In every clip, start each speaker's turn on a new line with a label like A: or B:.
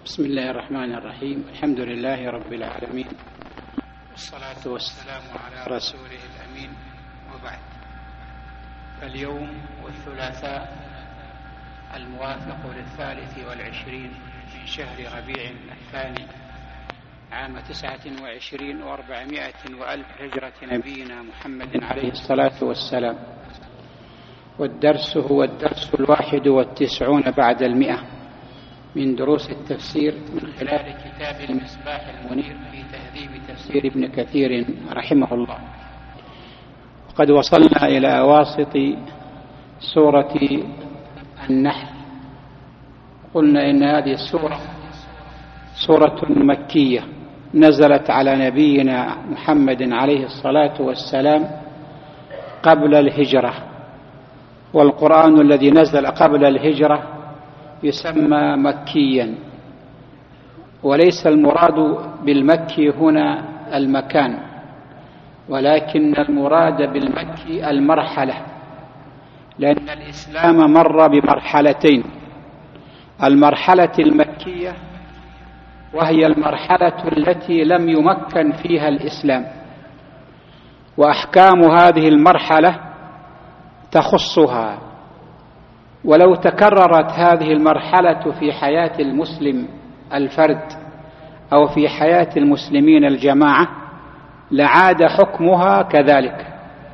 A: بسم الله الرحمن الرحيم. الحمد لله رب العالمين، والصلاة والسلام على رسوله الأمين، وبعد. فاليوم والثلاثاء الموافق 23 من شهر ربيع الثاني عام 29 و400 وألف هجرة نبينا محمد عليه الصلاة والسلام، والدرس هو الدرس 91 بعد 100 من دروس التفسير من خلال كتاب المصباح المنير في تهذيب تفسير ابن كثير رحمه الله. وقد وصلنا إلى واسط سورة النحل. قلنا إن هذه السورة سورة مكية نزلت على نبينا محمد عليه الصلاة والسلام قبل الهجرة، والقرآن الذي نزل قبل الهجرة يسمى مكيا، وليس المراد بالمكي هنا المكان، ولكن المراد بالمكي المرحلة، لأن الإسلام مر بمرحلتين: المرحلة المكية وهي المرحلة التي لم يمكن فيها الإسلام، وأحكام هذه المرحلة تخصها. ولو تكررت هذه المرحلة في حياة المسلم الفرد أو في حياة المسلمين الجماعة لعاد حكمها كذلك.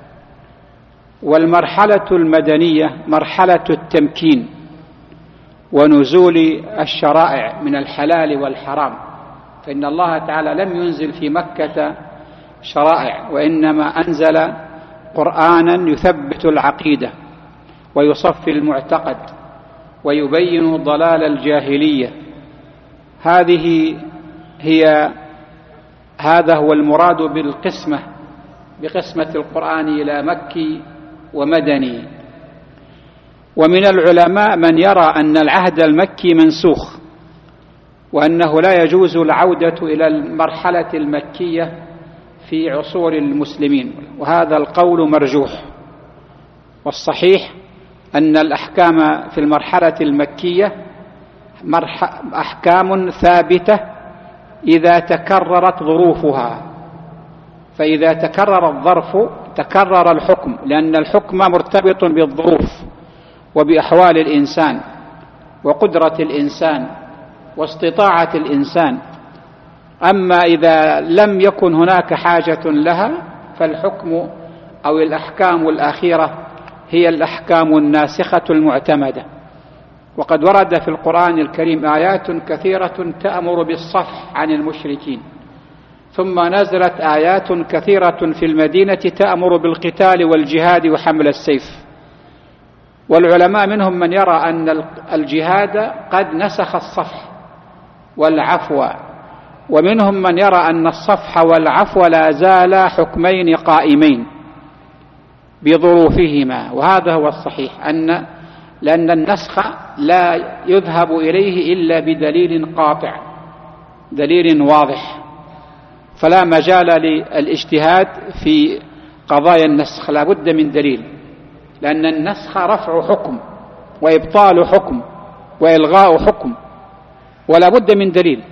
A: والمرحلة المدنية مرحلة التمكين ونزول الشرائع من الحلال والحرام، فإن الله تعالى لم ينزل في مكة شرائع، وإنما أنزل قرآنا يثبت العقيدة ويصفي المعتقد ويبين ضلال الجاهلية. هذا هو المراد بقسمة القرآن إلى مكي ومدني. ومن العلماء من يرى أن العهد المكي منسوخ، وأنه لا يجوز العودة إلى المرحلة المكية في عصور المسلمين، وهذا القول مرجوح. والصحيح أن الأحكام في المرحلة المكية أحكام ثابتة إذا تكررت ظروفها، فإذا تكرر الظرف تكرر الحكم، لأن الحكم مرتبط بالظروف وبأحوال الإنسان وقدرة الإنسان واستطاعة الإنسان. أما إذا لم يكن هناك حاجة لها فالحكم أو الأحكام الأخيرة هي الأحكام الناسخة المعتمدة. وقد ورد في القرآن الكريم آيات كثيرة تأمر بالصفح عن المشركين، ثم نزلت آيات كثيرة في المدينة تأمر بالقتال والجهاد وحمل السيف. والعلماء منهم من يرى أن الجهاد قد نسخ الصفح والعفو، ومنهم من يرى أن الصفح والعفو لا زالا حكمين قائمين بظروفهما. وهذا هو الصحيح، لأن النسخ لا يذهب إليه إلا بدليل قاطع، دليل واضح، فلا مجال للاجتهاد في قضايا النسخ، لا بد من دليل، لأن النسخ رفع حكم وإبطال حكم وإلغاء حكم، ولا بد من دليل.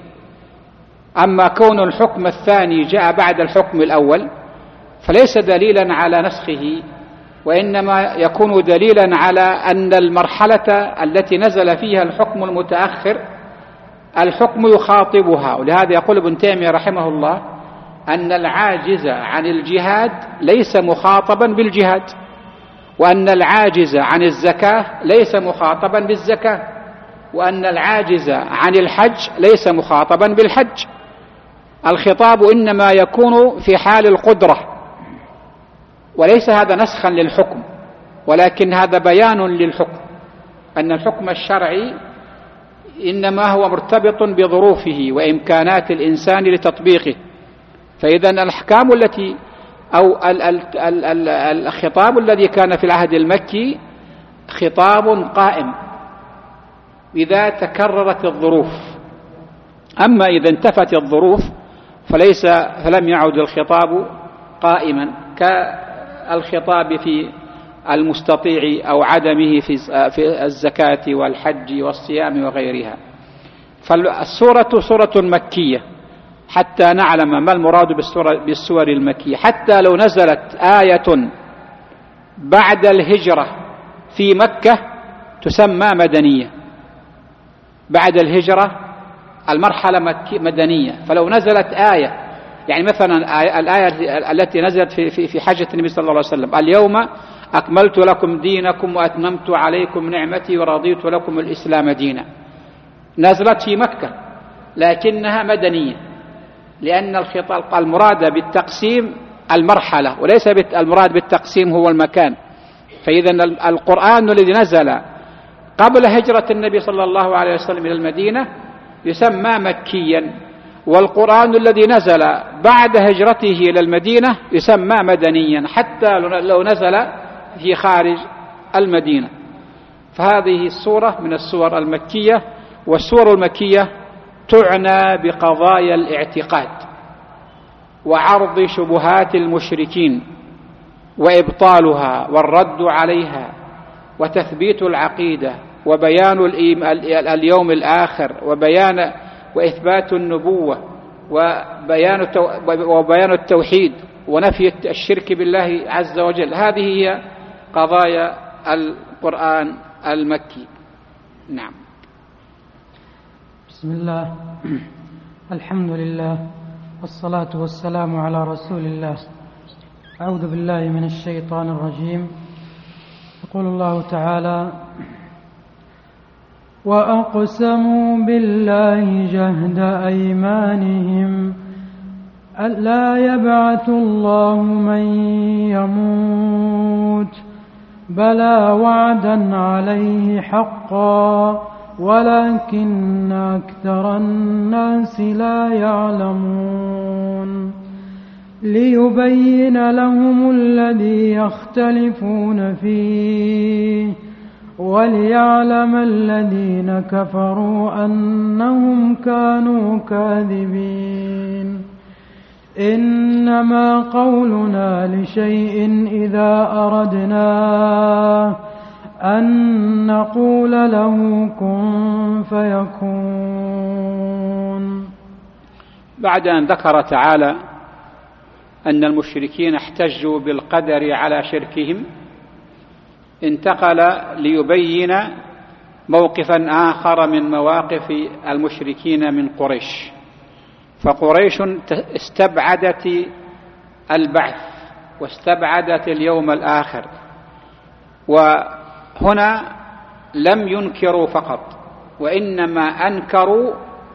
A: أما كون الحكم الثاني جاء بعد الحكم الأول فليس دليلا على نسخه، وإنما يكون دليلا على أن المرحلة التي نزل فيها الحكم المتأخر الحكم يخاطبها. ولهذا يقول ابن تيمية رحمه الله أن العاجز عن الجهاد ليس مخاطبا بالجهاد، وأن العاجز عن الزكاة ليس مخاطبا بالزكاة، وأن العاجز عن الحج ليس مخاطبا بالحج. الخطاب إنما يكون في حال القدرة، وليس هذا نسخا للحكم، ولكن هذا بيان للحكم، أن الحكم الشرعي إنما هو مرتبط بظروفه وإمكانات الإنسان لتطبيقه. فإذا الأحكام التي أو الخطاب الذي كان في العهد المكي خطاب قائم إذا تكررت الظروف. أما إذا انتفت الظروف فلم يعد الخطاب قائما كالخطاب في المستطيع أو عدمه في الزكاة والحج والصيام وغيرها. فالسورة سورة مكية حتى نعلم ما المراد بالسور المكية. حتى لو نزلت آية بعد الهجرة في مكة تسمى مدنية. بعد الهجرة المرحلة مدنية. فلو نزلت آية، يعني مثلا الآية التي نزلت في حجة النبي صلى الله عليه وسلم: اليوم أكملت لكم دينكم وأتممت عليكم نعمتي ورضيت لكم الإسلام دينا، نزلت في مكة لكنها مدنية، لأن الخطاب المراد بالتقسيم المرحلة وليس المراد بالتقسيم هو المكان. فإذا القرآن الذي نزل قبل هجرة النبي صلى الله عليه وسلم إلى المدينة يسمى مكيا، والقرآن الذي نزل بعد هجرته إلى المدينة يسمى مدنيا حتى لو نزل في خارج المدينة. فهذه السورة من السور المكية. والسور المكية تعنى بقضايا الاعتقاد وعرض شبهات المشركين وإبطالها والرد عليها وتثبيت العقيدة وبيان اليوم الآخر وإثبات النبوة وبيان التوحيد ونفي الشرك بالله عز وجل. هذه هي قضايا القرآن المكي. نعم.
B: بسم الله، الحمد لله، والصلاة والسلام على رسول الله. أعوذ بالله من الشيطان الرجيم. يقول الله تعالى: وأقسموا بالله جهد أيمانهم ألا يبعث الله من يموت بلى وعدا عليه حقا ولكن أكثر الناس لا يعلمون ليبين لهم الذي يختلفون فيه وليعلم الذين كفروا أنهم كانوا كاذبين. إنما قولنا لشيء إذا أردناه أن نقول له كن فيكون.
A: بعد أن ذكر تعالى أن المشركين احتجوا بالقدر على شركهم، انتقل ليبين موقفا آخر من مواقف المشركين من قريش. فقريش استبعدت البعث واستبعدت اليوم الآخر، وهنا لم ينكروا فقط وإنما أنكروا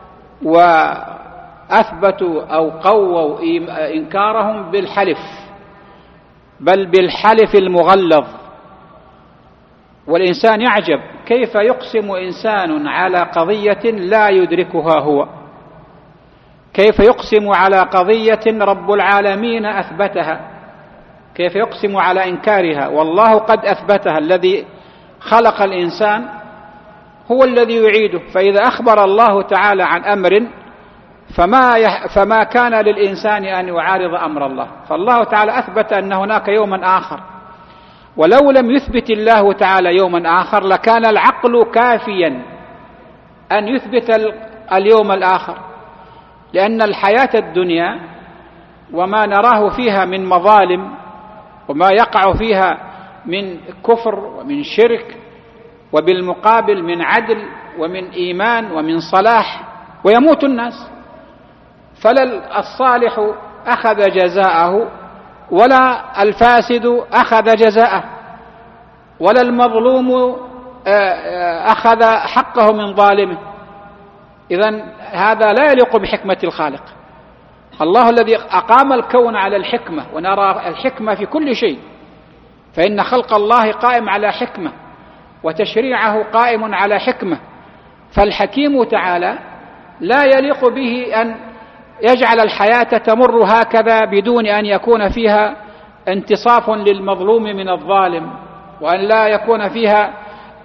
A: وأثبتوا أو قووا إنكارهم بالحلف، بل بالحلف المغلظ. والإنسان يعجب كيف يقسم إنسان على قضية لا يدركها هو، كيف يقسم على قضية رب العالمين أثبتها، كيف يقسم على إنكارها والله قد أثبتها. الذي خلق الإنسان هو الذي يعيده. فإذا أخبر الله تعالى عن أمر فما كان للإنسان أن يعارض أمر الله. فالله تعالى أثبت أن هناك يوما آخر، ولو لم يثبت الله تعالى يوما آخر لكان العقل كافيا أن يثبت اليوم الآخر، لأن الحياة الدنيا وما نراه فيها من مظالم وما يقع فيها من كفر ومن شرك وبالمقابل من عدل ومن إيمان ومن صلاح، ويموت الناس، فلا الصالح أخذ جزاءه ولا الفاسد أخذ جزاءه ولا المظلوم أخذ حقه من ظالمه. إذن هذا لا يليق بحكمة الخالق. الله الذي أقام الكون على الحكمة، ونرى الحكمة في كل شيء، فإن خلق الله قائم على حكمة وتشريعه قائم على حكمة. فالحكيم تعالى لا يليق به أن يجعل الحياة تمر هكذا بدون أن يكون فيها انتصاف للمظلوم من الظالم، وأن لا يكون فيها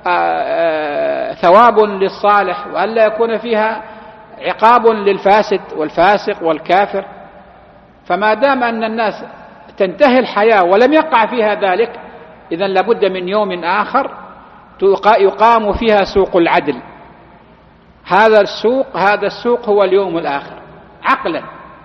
A: ثواب للصالح، وأن لا يكون فيها عقاب للفاسد والفاسق والكافر. فما دام أن الناس تنتهي الحياة ولم يقع فيها ذلك، إذن لابد من يوم آخر يقام فيها سوق العدل. هذا السوق هو اليوم الآخر عقلا.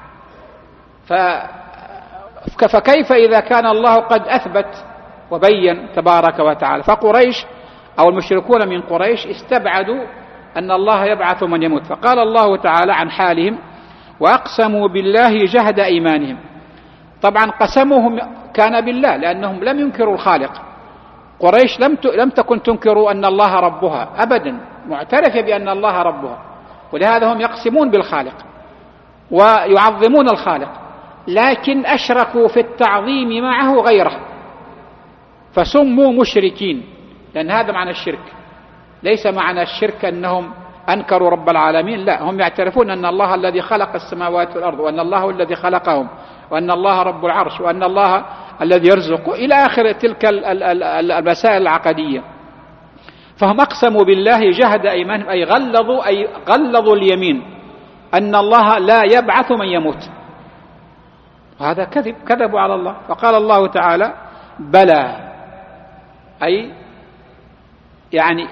A: فكيف إذا كان الله قد أثبت وبين تبارك وتعالى؟ فقريش أو المشركون من قريش استبعدوا أن الله يبعث من يموت، فقال الله تعالى عن حالهم: وأقسموا بالله جهد أيمانهم. طبعا قسمهم كان بالله لأنهم لم ينكروا الخالق. قريش لم تكن تنكر أن الله ربها أبدا، معترفة بأن الله ربها، ولهذا هم يقسمون بالخالق ويعظمون الخالق، لكن أشركوا في التعظيم معه غيره فسموا مشركين، لأن هذا معنى الشرك. ليس معنى الشرك أنهم أنكروا رب العالمين، لا، هم يعترفون أن الله الذي خلق السماوات والأرض، وأن الله الذي خلقهم، وأن الله رب العرش، وأن الله الذي يرزق، إلى آخر تلك المسائل العقدية. فهم أقسموا بالله جهد أيمانهم، أي غلظوا اليمين أن الله لا يبعث من يموت. هذا كذبوا على الله. فقال الله تعالى: بلى، أي يعني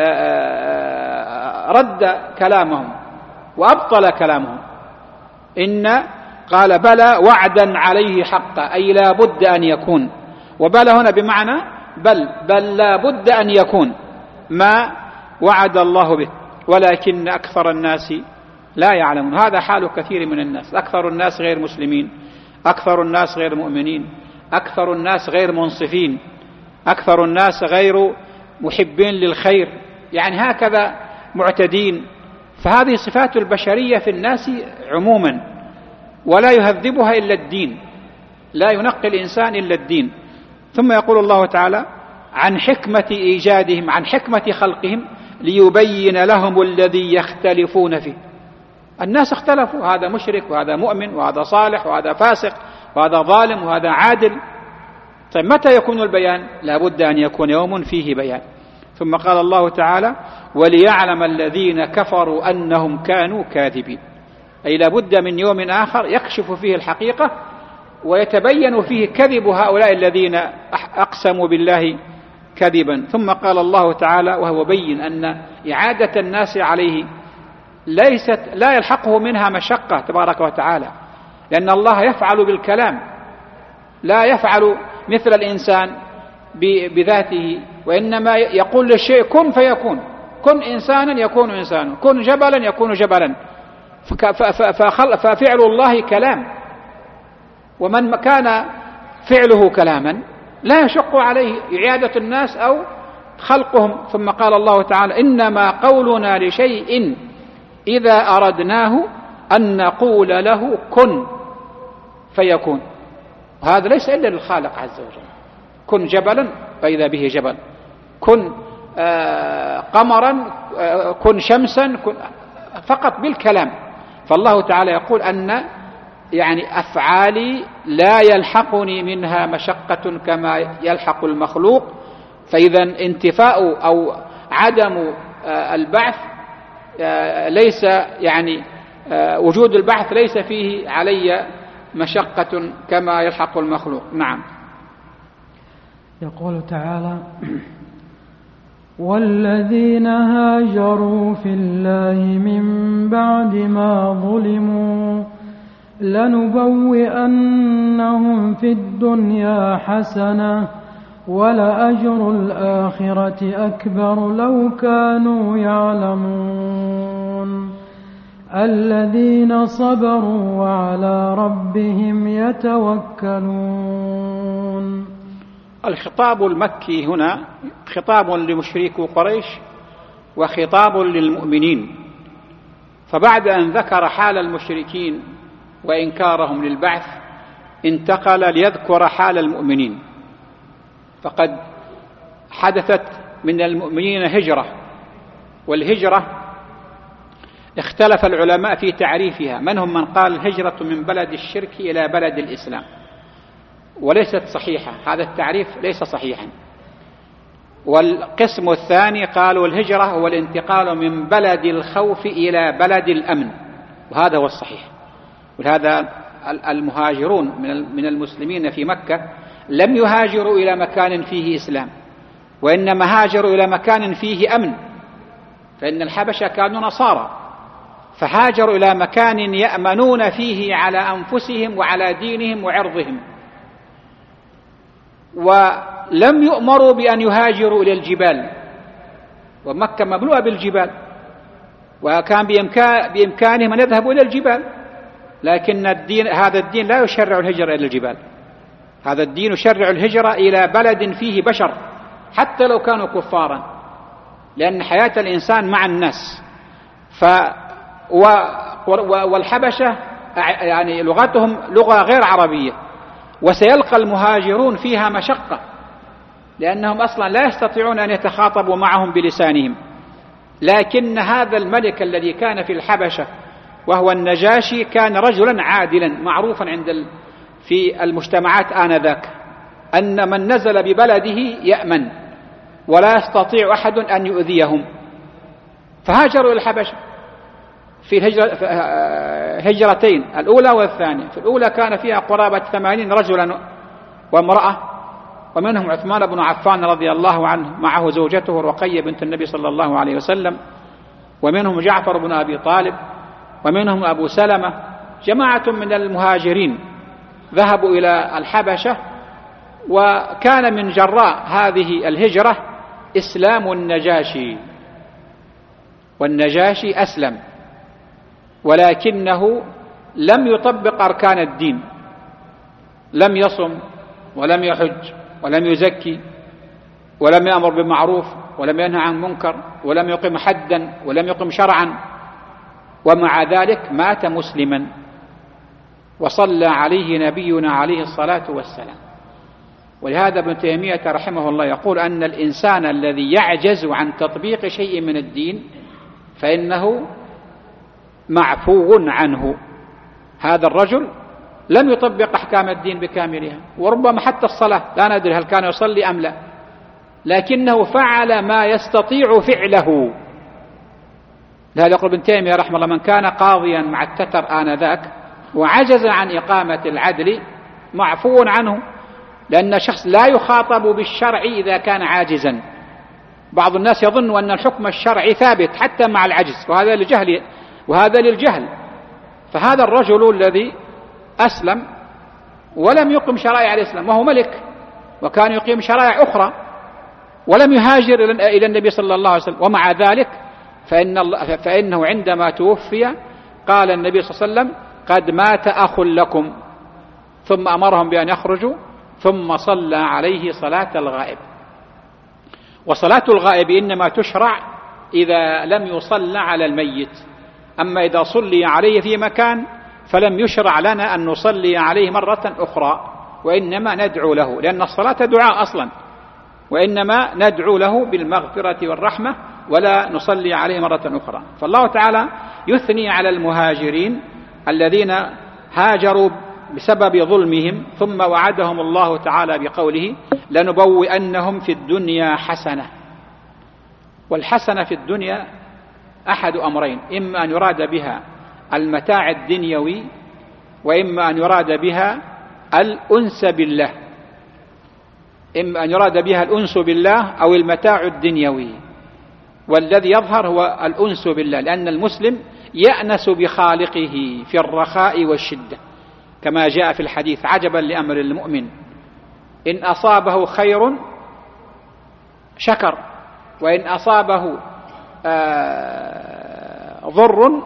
A: رد كلامهم وأبطل كلامهم. قال بلى وعدا عليه حقا، أي لا بد أن يكون. وبلى هنا بمعنى بل لا بد أن يكون ما وعد الله به، ولكن أكثر الناس لا يعلمون. هذا حال كثير من الناس. أكثر الناس غير مسلمين، أكثر الناس غير مؤمنين، أكثر الناس غير منصفين، أكثر الناس غير محبين للخير، يعني هكذا معتدين. فهذه صفات البشرية في الناس عموما، ولا يهذبها إلا الدين، لا ينقي الإنسان إلا الدين. ثم يقول الله تعالى عن حكمة إيجادهم، عن حكمة خلقهم، ليبين لهم الذي يختلفون فيه. الناس اختلفوا، هذا مشرك وهذا مؤمن وهذا صالح وهذا فاسق وهذا ظالم وهذا عادل. طيب متى يكون البيان؟ لا بد أن يكون يوم فيه بيان. ثم قال الله تعالى وليعلم الذين كفروا أنهم كانوا كاذبين، أي لا بد من يوم آخر يكشف فيه الحقيقة ويتبين فيه كذب هؤلاء الذين أقسموا بالله كذبا. ثم قال الله تعالى وهو بين أن إعادة الناس عليه لا يلحقه منها مشقة تبارك وتعالى، لأن الله يفعل بالكلام، لا يفعل مثل الإنسان بذاته، وإنما يقول للشيء كن فيكون. كن إنسانا يكون إنسانا، كن جبلا يكون جبلا. ففعل الله كلام، ومن كان فعله كلاما لا يشق عليه إعادة الناس أو خلقهم. ثم قال الله تعالى إنما قولنا لشيء إذا أردناه أن نقول له كن فيكون. وهذا ليس إلا للخالق عز وجل. كن جبلا فإذا به جبل، كن قمرا، كن شمسا، كن فقط بالكلام. فالله تعالى يقول أن يعني أفعالي لا يلحقني منها مشقة كما يلحق المخلوق. فإذا انتفاء أو عدم البعث ليس يعني وجود البعث ليس فيه علي مشقة كما يلحق المخلوق. نعم.
B: يقول تعالى والذين هاجروا في الله من بعد ما ظلموا لنبوئنهم في الدنيا حسنة ولأجر الآخرة أكبر لو كانوا يعلمون الذين صبروا وعلى ربهم يتوكلون.
A: الخطاب المكي هنا خطاب لمشركو قريش وخطاب للمؤمنين. فبعد أن ذكر حال المشركين وإنكارهم للبعث انتقل ليذكر حال المؤمنين. فقد حدثت من المؤمنين هجرة، والهجرة اختلف العلماء في تعريفها. منهم من قال هجرة من بلد الشرك إلى بلد الإسلام، وليست صحيحة، هذا التعريف ليس صحيحا. والقسم الثاني قالوا الهجرة هو الانتقال من بلد الخوف إلى بلد الأمن، وهذا هو الصحيح. ولهذا المهاجرون من المسلمين في مكة لم يهاجروا إلى مكان فيه إسلام، وإنما هاجروا إلى مكان فيه أمن. فإن الحبشة كانوا نصارى، فهاجروا إلى مكان يأمنون فيه على أنفسهم وعلى دينهم وعرضهم، ولم يؤمروا بأن يهاجروا إلى الجبال، ومكة مملوءة بالجبال، وكان بإمكانهم أن يذهبوا إلى الجبال، لكن هذا الدين لا يشرع الهجرة إلى الجبال، هذا الدين يشرع الهجرة إلى بلد فيه بشر حتى لو كانوا كفارا، لأن حياة الإنسان مع الناس. والحبشة يعني لغتهم لغة غير عربية، وسيلقى المهاجرون فيها مشقة، لأنهم أصلا لا يستطيعون أن يتخاطبوا معهم بلسانهم. لكن هذا الملك الذي كان في الحبشة وهو النجاشي كان رجلا عادلا معروفا في المجتمعات آنذاك، أن من نزل ببلده يأمن ولا يستطيع أحد أن يؤذيهم، فهاجروا إلى الحبشة في هجرتين، الأولى والثانية. في الأولى كان فيها قرابة 80 رجلا وامرأة، ومنهم عثمان بن عفان رضي الله عنه معه زوجته رقية بنت النبي صلى الله عليه وسلم، ومنهم جعفر بن أبي طالب، ومنهم أبو سلمة، جماعة من المهاجرين ذهبوا إلى الحبشة. وكان من جراء هذه الهجرة إسلام النجاشي، والنجاشي أسلم ولكنه لم يطبق أركان الدين، لم يصم ولم يحج ولم يزكي ولم يأمر بالمعروف ولم ينهى عن منكر ولم يقم حدا ولم يقم شرعا، ومع ذلك مات مسلما وصلى عليه نبينا عليه الصلاة والسلام. ولهذا ابن تيمية رحمه الله يقول أن الإنسان الذي يعجز عن تطبيق شيء من الدين فإنه معفو عنه. هذا الرجل لم يطبق أحكام الدين بكاملها، وربما حتى الصلاة لا ندري هل كان يصلي أم لا، لكنه فعل ما يستطيع فعله. لهذا يقول ابن تيمية رحمه الله: من كان قاضيا مع التتر آنذاك وعجز عن إقامة العدل معفو عنه، لأن الشخص لا يخاطب بالشرع إذا كان عاجزا. بعض الناس يظن أن الحكم الشرعي ثابت حتى مع العجز، وهذا للجهل. فهذا الرجل الذي أسلم ولم يقم شرائع الإسلام، وهو ملك وكان يقيم شرائع أخرى، ولم يهاجر إلى النبي صلى الله عليه وسلم، ومع ذلك فإنه عندما توفي قال النبي صلى الله عليه وسلم: قد مات أخ لكم، ثم أمرهم بأن يخرجوا، ثم صلى عليه صلاة الغائب. وصلاة الغائب إنما تشرع إذا لم يصلى على الميت، أما إذا صلي عليه في مكان فلم يشرع لنا أن نصلي عليه مرة أخرى، وإنما ندعو له، لأن الصلاة دعاء أصلا، وإنما ندعو له بالمغفرة والرحمة ولا نصلي عليه مرة أخرى. فالله تعالى يثني على المهاجرين الذين هاجروا بسبب ظلمهم، ثم وعدهم الله تعالى بقوله: لنبوئنهم في الدنيا حسنة. والحسنة في الدنيا أحد أمرين: إما أن يراد بها المتاع الدنيوي، وإما أن يراد بها الأنس بالله، إما أن يراد بها الأنس بالله أو المتاع الدنيوي. والذي يظهر هو الأنس بالله، لأن المسلم يأنس بخالقه في الرخاء والشدة، كما جاء في الحديث: عجبا لأمر المؤمن، إن أصابه خير شكر، وإن أصابه ضر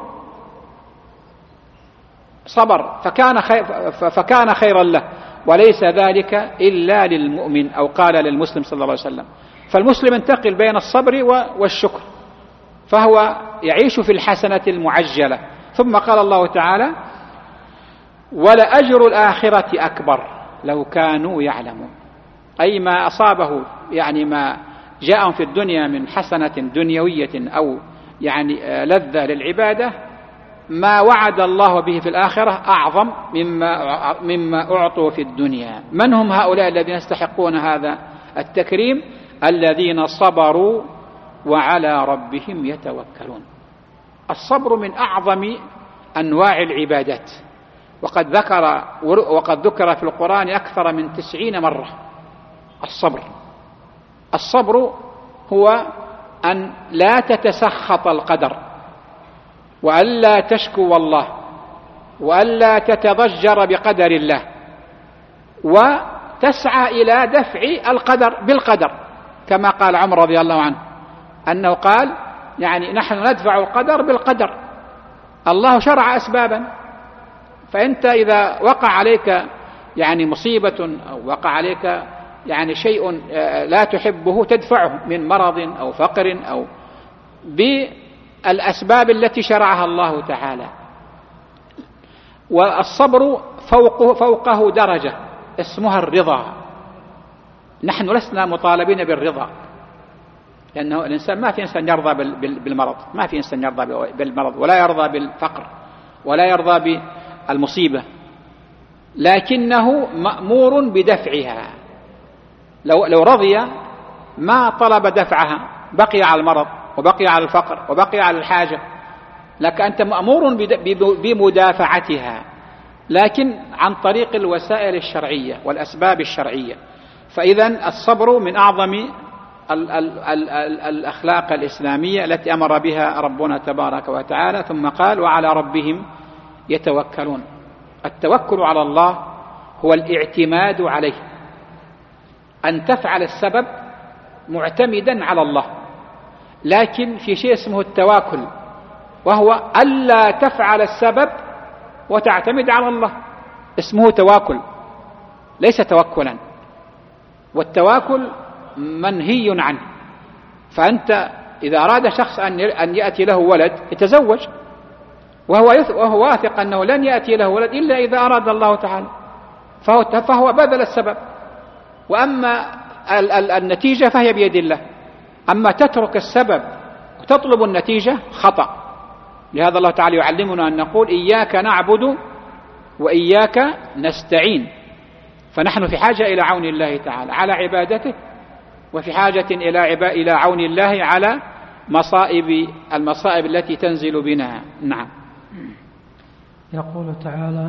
A: صبر فكان خيرا له، وليس ذلك إلا للمؤمن، أو قال للمسلم صلى الله عليه وسلم. فالمسلم ينتقل بين الصبر والشكر، فهو يعيش في الحسنة المعجلة. ثم قال الله تعالى: ولأجر الآخرة أكبر لو كانوا يعلمون. أي ما أصابه، يعني ما جاءهم في الدنيا من حسنة دنيوية أو يعني لذة للعبادة، ما وعد الله به في الآخرة أعظم مما أعطوا في الدنيا. من هم هؤلاء الذين يستحقون هذا التكريم؟ الذين صبروا وعلى ربهم يتوكلون. الصبر من أعظم أنواع العبادات، وقد ذكر في القرآن أكثر من 90 مرة الصبر. الصبر هو أن لا تتسخط القدر، وألا تشكو الله، وألا تتضجر بقدر الله، وتسعى إلى دفع القدر بالقدر، كما قال عمر رضي الله عنه أنه قال يعني نحن ندفع القدر بالقدر، الله شرع أسبابا، فأنت إذا وقع عليك يعني مصيبة أو وقع عليك يعني شيء لا تحبه تدفعه من مرض أو فقر أو بالأسباب التي شرعها الله تعالى. والصبر فوقه درجة اسمها الرضا. نحن لسنا مطالبين بالرضا، لأنه الإنسان ما في إنسان يرضى بالمرض، ما في إنسان يرضى بالمرض ولا يرضى بالفقر ولا يرضى بالمصيبة، لكنه مأمور بدفعها. لو رضي ما طلب دفعها، بقي على المرض وبقي على الفقر وبقي على الحاجة، لك أنت مأمور بمدافعتها، لكن عن طريق الوسائل الشرعية والأسباب الشرعية. فإذن الصبر من أعظم الأخلاق الإسلامية التي أمر بها ربنا تبارك وتعالى، ثم قال وعلى ربهم يتوكلون. التوكل على الله هو الاعتماد عليه، أن تفعل السبب معتمدا على الله. لكن في شيء اسمه التواكل، وهو ألا تفعل السبب وتعتمد على الله، اسمه تواكل ليس توكلا، والتواكل منهي عنه. فأنت إذا أراد شخص أن يأتي له ولد يتزوج وهو واثق أنه لن يأتي له ولد إلا إذا أراد الله تعالى، فهو بذل السبب، وأما النتيجة فهي بيد الله. أما تترك السبب وتطلب النتيجة خطأ. لهذا الله تعالى يعلمنا أن نقول إياك نعبد وإياك نستعين. فنحن في حاجة إلى عون الله تعالى على عبادته، وفي حاجة إلى عون الله على المصائب التي تنزل بنا. نعم.
B: يقول تعالى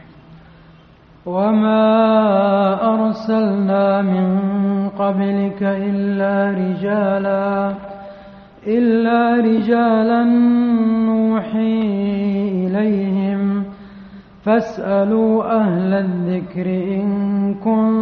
B: وما أرسلنا من قبلك إلا رجالا نوحي إليهم فاسألوا أهل الذكر إن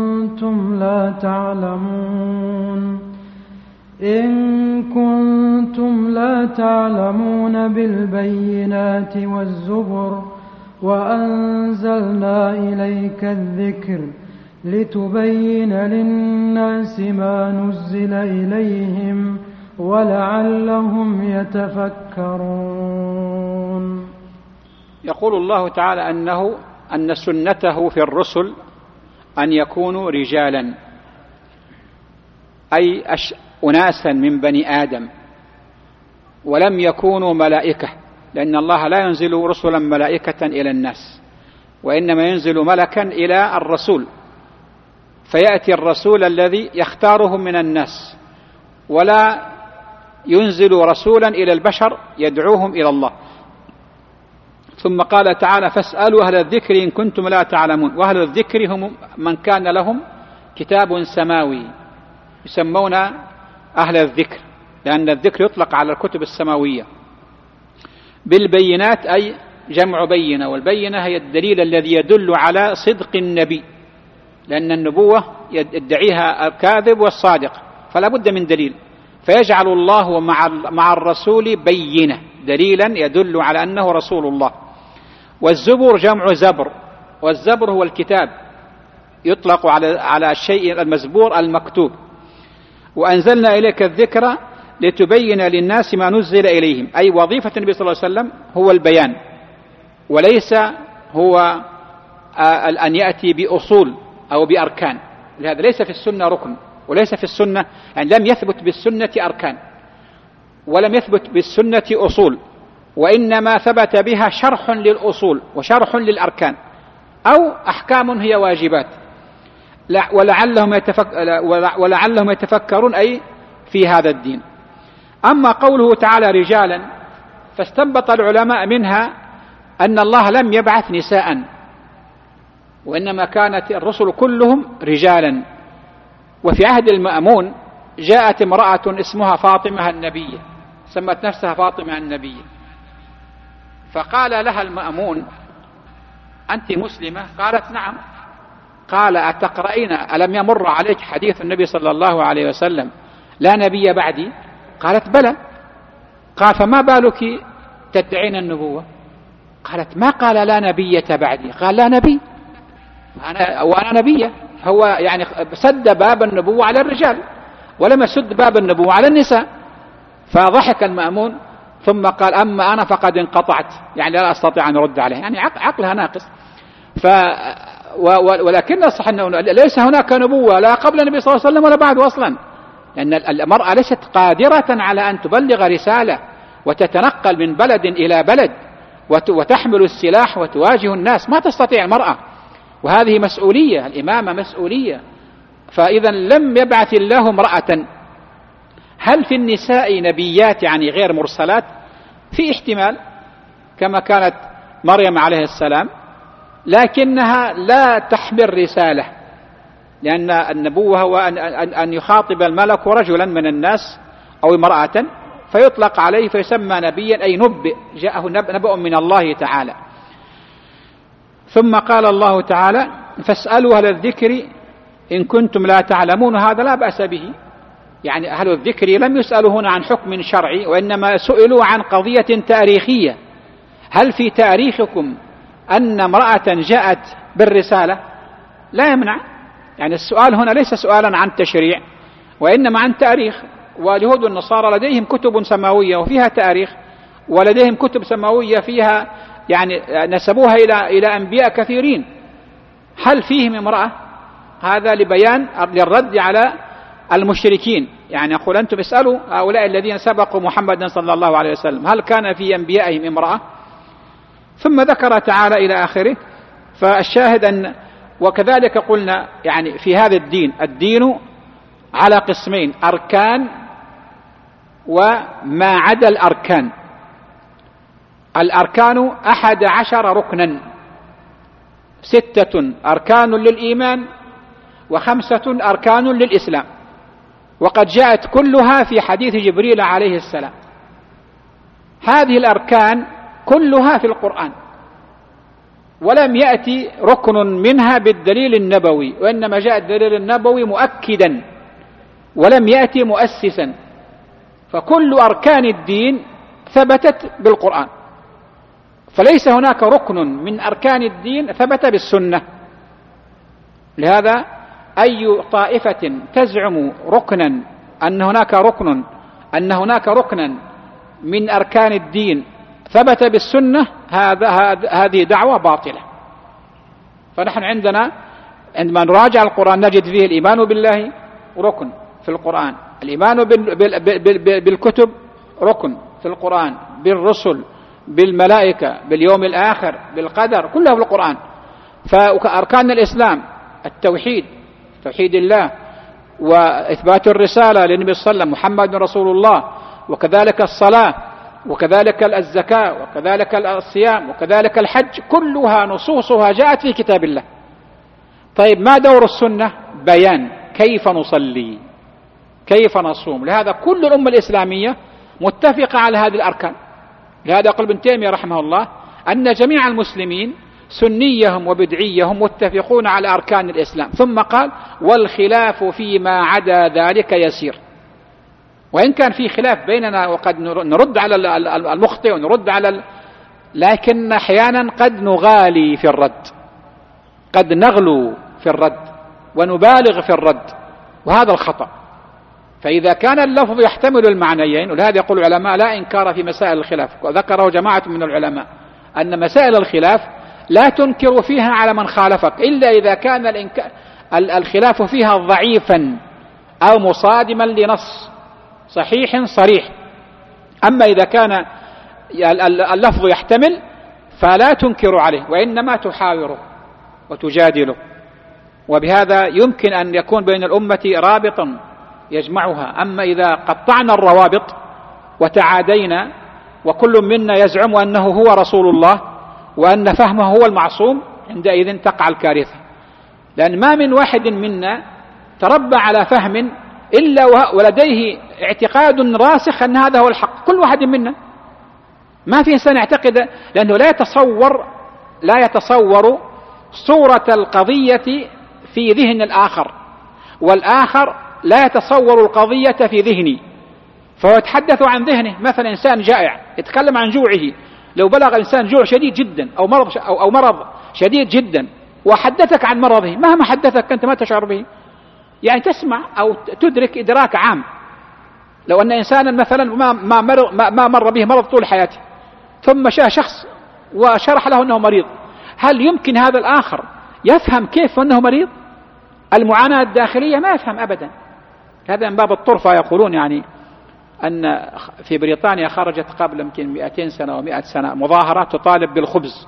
B: كنتم لا تعلمون بالبينات والزبر وأنزلنا إليك الذكر لتبين للناس ما نزل إليهم ولعلهم يتفكرون.
A: يقول الله تعالى أن سنته في الرسل أن يكونوا رجالا، أي أناسا من بني آدم، ولم يكونوا ملائكة، لأن الله لا ينزل رسلا ملائكة إلى الناس، وإنما ينزل ملكا إلى الرسول، فيأتي الرسول الذي يختارهم من الناس، ولا ينزل رسولا إلى البشر يدعوهم إلى الله. ثم قال تعالى فاسألوا أهل الذكر إن كنتم لا تعلمون. وأهل الذكر هم من كان لهم كتاب سماوي، يسمون أهل الذكر، لأن الذكر يطلق على الكتب السماوية. بالبينات أي جمع بينة، والبينة هي الدليل الذي يدل على صدق النبي، لأن النبوة يدعيها الكاذب والصادق، فلا بد من دليل، فيجعل الله مع الرسول بينة، دليلا يدل على أنه رسول الله. والزبر جمع زبر، والزبر هو الكتاب، يطلق على الشيء المزبور المكتوب. وأنزلنا إليك الذكر لتبين للناس ما نزل إليهم، أي وظيفة النبي صلى الله عليه وسلم هو البيان، وليس هو أن يأتي بأصول أو بأركان. لهذا ليس في السنة ركن، وليس في السنة يعني لم يثبت بالسنة أركان، ولم يثبت بالسنة أصول، وإنما ثبت بها شرح للأصول وشرح للأركان، أو أحكام هي واجبات، ولعلهم يتفكرون أي في هذا الدين. أما قوله تعالى رجالا، فاستنبط العلماء منها أن الله لم يبعث نساء، وإنما كانت الرسل كلهم رجالا. وفي عهد المأمون جاءت امرأة اسمها فاطمة النبية، سمت نفسها فاطمة النبية، فقال لها المأمون: أنت مسلمة؟ قالت: نعم. قال: أتقرأين ألم يمر عليك حديث النبي صلى الله عليه وسلم لا نبي بعدي؟ قالت: بلى. قال: فما بالك تدعين النبوة؟ قالت: ما قال لا نبية بعدي، قال لا نبي، وأنا نبية. هو يعني سد باب النبوة على الرجال ولم يسد باب النبوة على النساء. فضحك المأمون ثم قال: أما أنا فقد انقطعت، يعني لا أستطيع أن أرد عليه، يعني عقلها ناقص. ولكن الصح أنه ليس هناك نبوة لا قبل النبي صلى الله عليه وسلم ولا بعده أصلا، لأن المرأة ليست قادرة على أن تبلغ رسالة وتتنقل من بلد إلى بلد وتحمل السلاح وتواجه الناس، ما تستطيع المرأة، وهذه مسؤولية، الإمامة مسؤولية. فإذا لم يبعث الله امرأة. هل في النساء نبيات يعني غير مرسلات؟ في احتمال، كما كانت مريم عليه السلام، لكنها لا تحمل رسالة، لأن النبوة هو أن يخاطب الملك رجلا من الناس أو امرأة فيطلق عليه فيسمى نبيا، أي نبئ، جاءه نبأ من الله تعالى. ثم قال الله تعالى: فاسألوا أهل الذكر إن كنتم لا تعلمون. هذا لا بأس به، يعني أهل الذكر لم يسألوا هنا عن حكم شرعي، وإنما سئلوا عن قضية تاريخية. هل في تاريخكم أن امرأة جاءت بالرسالة؟ لا يمنع، يعني السؤال هنا ليس سؤالا عن تشريع وإنما عن تاريخ. واليهود والنصارى لديهم كتب سماوية وفيها تاريخ، ولديهم كتب سماوية فيها يعني نسبوها إلى أنبياء كثيرين. هل فيهم امرأة؟ هذا لبيان للرد على المشركين، يعني يقول: أنتم اسألوا هؤلاء الذين سبقوا محمدا صلى الله عليه وسلم هل كان في أنبيائهم امرأة؟ ثم ذكر تعالى إلى آخره. فالشاهد أن وكذلك قلنا يعني في هذا الدين على قسمين: أركان وما عدا الأركان. الأركان 11 ركنا، 6 أركان للإيمان و5 أركان للإسلام، وقد جاءت كلها في حديث جبريل عليه السلام. هذه الأركان كلها في القرآن، ولم يأتي ركن منها بالدليل النبوي، وإنما جاء الدليل النبوي مؤكدا ولم يأتي مؤسسا. فكل أركان الدين ثبتت بالقرآن، فليس هناك ركن من أركان الدين ثبت بالسنة. لهذا أي طائفة تزعم ركنا أن هناك ركنا من أركان الدين ثبت بالسنة، هذه دعوة باطلة. فنحن عندما نراجع القرآن نجد فيه الإيمان بالله ركن في القرآن، الإيمان بالكتب ركن في القرآن، بالرسل، بالملائكة، باليوم الآخر، بالقدر، كلها في القرآن. فأركان الإسلام التوحيد، توحيد الله، وإثبات الرسالة للنبي صلى الله عليه وسلم محمد رسول الله، وكذلك الصلاة، وكذلك الزكاة، وكذلك الصيام، وكذلك الحج، كلها نصوصها جاءت في كتاب الله. طيب ما دور السنة؟ بيان كيف نصلي، كيف نصوم. لهذا كل الأمة الإسلامية متفقة على هذه الأركان. لهذا يقول ابن تيمية رحمه الله أن جميع المسلمين سنيهم وبدعيهم متفقون على أركان الإسلام. ثم قال: والخلاف فيما عدا ذلك يسير. وإن كان في خلاف بيننا وقد نرد على المخطئ ونرد على لكن أحيانا قد نغالي في الرد، قد نغلو في الرد ونبالغ في الرد، وهذا الخطأ. فإذا كان اللفظ يحتمل المعنيين، ولهذا يقول العلماء لا إنكار في مسائل الخلاف، وذكره جماعة من العلماء أن مسائل الخلاف لا تنكر فيها على من خالفك إلا إذا كان الخلاف فيها ضعيفا أو مصادما لنص صحيح صريح. أما إذا كان اللفظ يحتمل فلا تنكر عليه، وإنما تحاوره وتجادله. وبهذا يمكن أن يكون بين الأمة رابطا يجمعها. أما إذا قطعنا الروابط وتعادينا وكل منا يزعم أنه هو رسول الله وأن فهمه هو المعصوم، عندئذ تقع الكارثة. لأن ما من واحد منا تربى على فهم إلا ولديه اعتقاد راسخ أن هذا هو الحق. كل واحد منا، ما في إنسان يعتقد، لأنه لا يتصور صورة القضية في ذهن الآخر، والآخر لا يتصور القضية في ذهني، فهو يتحدث عن ذهنه. مثلا إنسان جائع يتكلم عن جوعه، لو بلغ إنسان جوع شديد جدا أو مرض شديد جدا وحدثك عن مرضه، مهما حدثك أنت ما تشعر به، يعني تسمع أو تدرك إدراك عام. لو أن إنسانا مثلا ما مر به مرض طول حياته، ثم جاء شخص وشرح له أنه مريض، هل يمكن هذا الآخر يفهم كيف أنه مريض؟ المعاناة الداخلية ما يفهم أبدا. هذا من باب الطرفة. يقولون يعني أن في بريطانيا خرجت قبل يمكن 200 سنة أو 100 سنة مظاهرة تطالب بالخبز،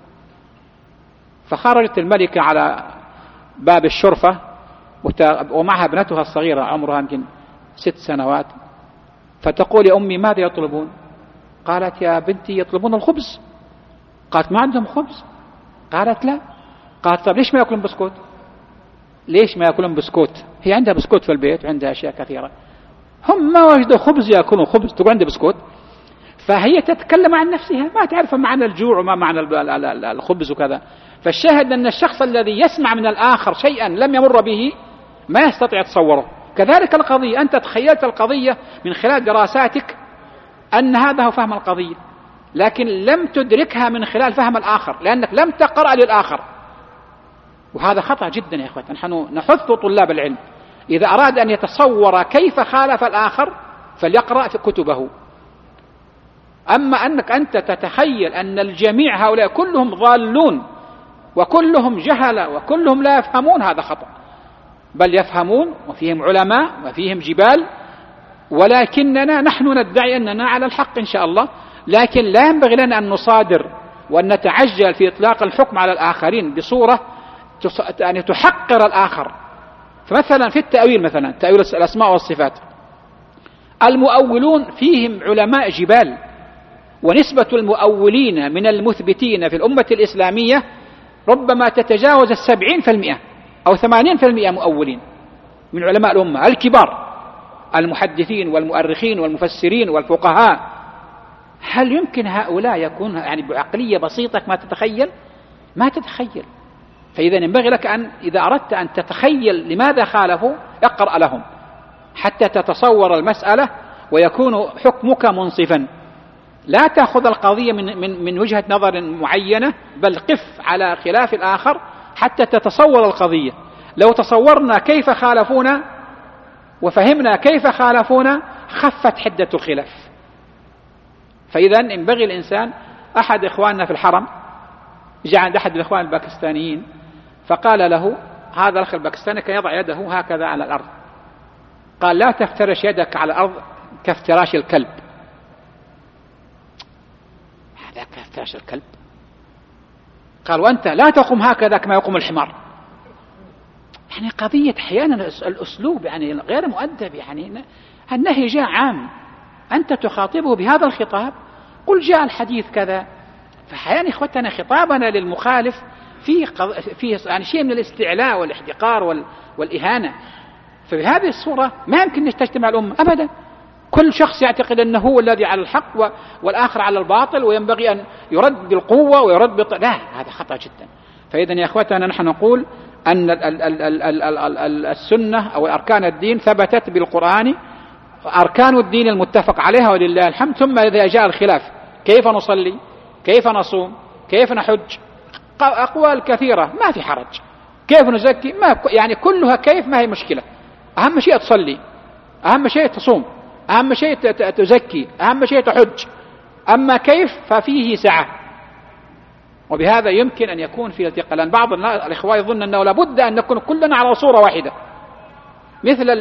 A: فخرجت الملكة على باب الشرفة ومعها ابنتها الصغيرة عمرها يمكن 6 سنوات، فتقول يا أمي ماذا يطلبون؟ قالت يا بنتي يطلبون الخبز. قالت ما عندهم خبز؟ قالت لا. قالت طب ليش ما يأكلون بسكوت؟ ليش ما يأكلون بسكوت؟ هي عندها بسكوت في البيت وعندها أشياء كثيرة، هم ما وجدوا خبز يأكلون خبز، تقول عندها بسكوت. فهي تتكلم عن نفسها، ما تعرف معنى الجوع وما معنى الخبز وكذا. فالشاهد أن الشخص الذي يسمع من الآخر شيئا لم يمر به ما يستطيع تصوره. كذلك القضية، أنت تخيلت القضية من خلال دراساتك أن هذا هو فهم القضية، لكن لم تدركها من خلال فهم الآخر، لأنك لم تقرأ للآخر، وهذا خطأ جدا يا إخوة. نحن نحث طلاب العلم إذا أراد أن يتصور كيف خالف الآخر فليقرأ في كتبه. أما أنك أنت تتخيل أن الجميع هؤلاء كلهم ضالون وكلهم جهلة وكلهم لا يفهمون، هذا خطأ. بل يفهمون وفيهم علماء وفيهم جبال، ولكننا نحن ندعي أننا على الحق إن شاء الله. لكن لا ينبغي لنا أن نصادر وأن نتعجل في إطلاق الحكم على الآخرين بصورة أن تحقر الآخر. فمثلا في التأويل، مثلا تأويل الأسماء والصفات، المؤولون فيهم علماء جبال، ونسبة المؤولين من المثبتين في الأمة الإسلامية ربما تتجاوز 70% أو 80% مؤولين من علماء الأمة الكبار، المحدثين والمؤرخين والمفسرين والفقهاء. هل يمكن هؤلاء يكون يعني بعقلية بسيطة ما تتخيل؟ ما تتخيل. فإذا ينبغي لك أن إذا أردت أن تتخيل لماذا خالفوا اقرأ لهم حتى تتصور المسألة ويكون حكمك منصفا. لا تأخذ القضية من وجهة نظر معينة، بل قف على خلاف الآخر حتى تتصور القضية. لو تصورنا كيف خالفونا وفهمنا كيف خالفونا خفت حدة الخلاف. فإذا ينبغي الإنسان. أحد إخواننا في الحرم جاء عند أحد الإخوان الباكستانيين فقال له، هذا الأخ الباكستاني كان يضع يده هكذا على الأرض، قال لا تفترش يدك على الأرض كافتراش الكلب. هذا كافتراش الكلب. قال وأنت لا تقوم هكذا كما يقوم الحمار. يعني قضية أحيانا الأسلوب يعني غير مؤدب. يعني النهي جاء عام، أنت تخاطبه بهذا الخطاب، قل جاء الحديث كذا. فأحيانا إخوتنا خطابنا للمخالف فيه يعني شيء من الاستعلاء والاحتقار والإهانة. فبهذه الصورة ما يمكن أن تجتمع الأمة أبدا. كل شخص يعتقد أنه هو الذي على الحق والآخر على الباطل، وينبغي أن يرد بالقوة ويرد لا، هذا خطأ جدا. فإذا يا إخوتنا نحن نقول أن السنة أو أركان الدين ثبتت بالقرآن، أركان الدين المتفق عليها ولله الحمد. ثم إذا جاء الخلاف كيف نصلي، كيف نصوم، كيف نحج، أقوال كثيرة ما في حرج. كيف نزكي، ما يعني كلها كيف ما هي مشكلة. أهم شيء تصلي، أهم شيء تصوم، أهم شيء تزكي، أهم شيء تحج. أما كيف ففيه سعة. وبهذا يمكن أن يكون في التقاء، لأن بعض الإخوة يظن أنه لابد أن نكون كلنا على صورة واحدة. مثل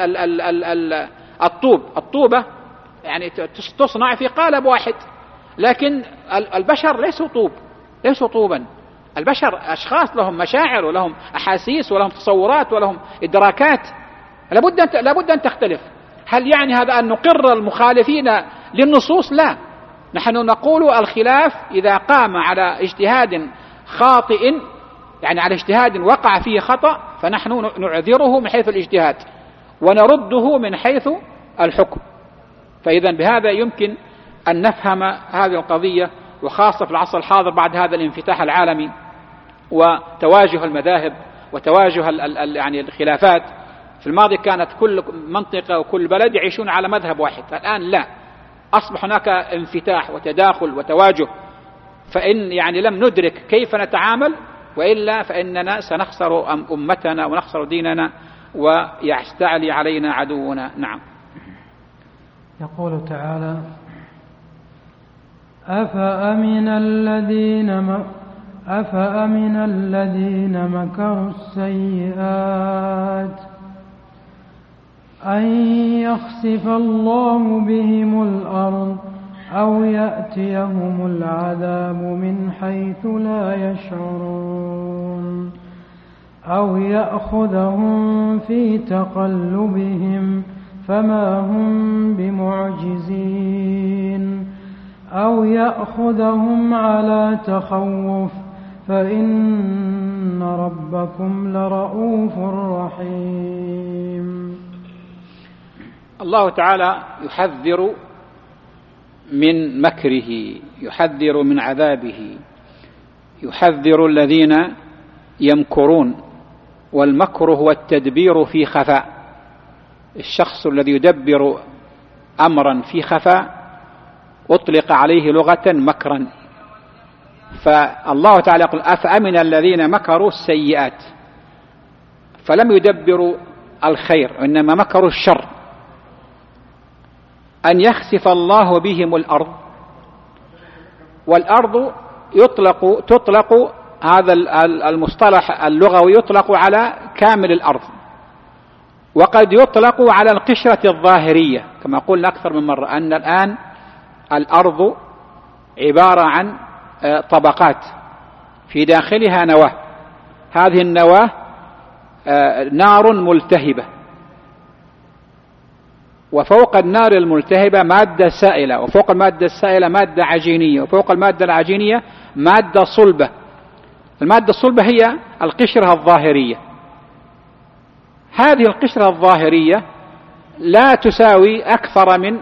A: الطوبة يعني تصنع في قالب واحد، لكن البشر ليسوا طوبا. البشر أشخاص لهم مشاعر ولهم أحاسيس ولهم تصورات ولهم إدراكات، لابد أن تختلف. هل يعني هذا أن نقر المخالفين للنصوص؟ لا، نحن نقول الخلاف إذا قام على اجتهاد خاطئ، يعني على اجتهاد وقع فيه خطأ، فنحن نعذره من حيث الاجتهاد، ونرده من حيث الحكم. فإذا بهذا يمكن أن نفهم هذه القضية، وخاصة في العصر الحاضر بعد هذا الانفتاح العالمي وتواجه المذاهب وتواجه يعني الخلافات. في الماضي كانت كل منطقة وكل بلد يعيشون على مذهب واحد، الآن لا، أصبح هناك انفتاح وتداخل وتواجه. فإن يعني لم ندرك كيف نتعامل، وإلا فإننا سنخسر أمتنا ونخسر ديننا ويستعلي علينا عدونا. نعم.
B: يقول تعالى: أفأمن الذين مكروا السيئات أن يخسف الله بهم الأرض أو يأتيهم العذاب من حيث لا يشعرون أو يأخذهم في تقلبهم فما هم بمعجزين أو يأخذهم على تخوف فإن ربكم لرؤوف رحيم.
A: الله تعالى يحذر من مكره، يحذر من عذابه، يحذر الذين يمكرون. والمكر هو التدبير في خفاء، الشخص الذي يدبر أمرا في خفاء أطلق عليه لغة مكرا. فالله تعالى يقول: أفأمن الذين مكروا السيئات، فلم يدبروا الخير وإنما مكروا الشر. أن يخسف الله بهم الأرض، والأرض تطلق هذا المصطلح اللغوي يطلق على كامل الأرض، وقد يطلق على القشرة الظاهرية، كما قلنا أكثر من مرة أن الآن الأرض عبارة عن طبقات في داخلها نواة. هذه النواة نار ملتهبة، وفوق النار الملتهبة مادة سائلة، وفوق المادة السائلة مادة عجينية، وفوق المادة العجينية مادة صلبة. المادة الصلبة هي القشرة الظاهرية. هذه القشرة الظاهرية لا تساوي أكثر من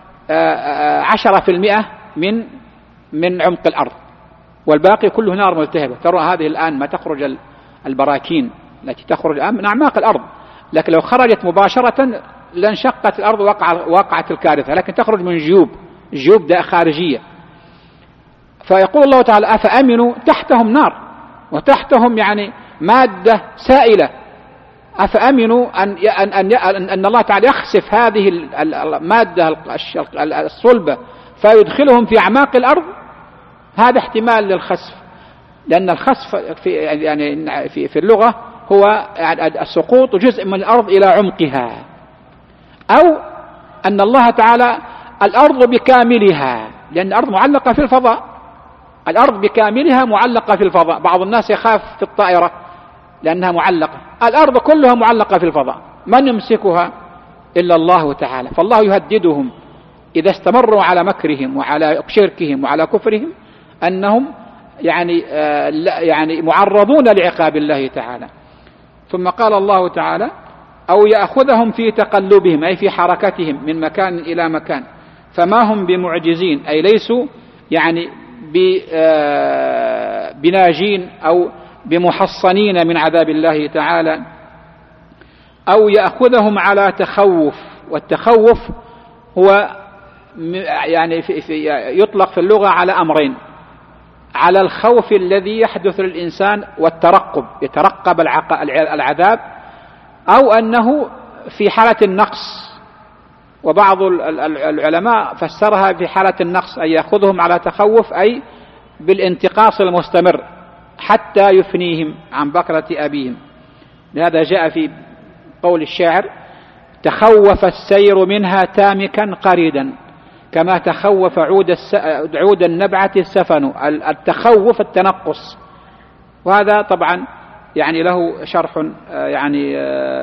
A: 10% من عمق الأرض، والباقي كله نار ملتهبة. ترى هذه الآن ما تخرج البراكين التي تخرج الآن من أعماق الأرض، لكن لو خرجت مباشرة لانشقت الأرض وقعت الكارثة، لكن تخرج من جيوب خارجية. فيقول الله تعالى: أفأمنوا، تحتهم نار وتحتهم يعني مادة سائلة. أفأمنوا أن الله تعالى يخسف هذه المادة الصلبة فيدخلهم في أعماق الأرض؟ هذا احتمال للخسف، لأن الخسف في اللغة هو السقوط جزء من الأرض إلى عمقها، أو أن الله تعالى الأرض بكاملها، لأن الأرض معلقة في الفضاء، الأرض بكاملها معلقة في الفضاء. بعض الناس يخاف في الطائرة لأنها معلقة، الأرض كلها معلقة في الفضاء، من يمسكها إلا الله تعالى. فالله يهددهم إذا استمروا على مكرهم وعلى شركهم وعلى كفرهم أنهم يعني معرضون لعقاب الله تعالى. ثم قال الله تعالى: أو يأخذهم في تقلبهم، أي في حركتهم من مكان إلى مكان، فما هم بمعجزين، أي ليسوا يعني بناجين أو بمحصنين من عذاب الله تعالى. أو يأخذهم على تخوف، والتخوف هو يعني يطلق في اللغة على أمرين: على الخوف الذي يحدث للإنسان والترقب، يترقب العذاب، أو أنه في حالة النقص. وبعض العلماء فسرها في حالة النقص، أي يأخذهم على تخوف أي بالانتقاص المستمر حتى يفنيهم عن بكرة أبيهم. لهذا جاء في قول الشاعر: تخوف السير منها تامكا قريدا كما تخوف عود النبعة السفن. التخوف التنقص، وهذا طبعا يعني له شرح يعني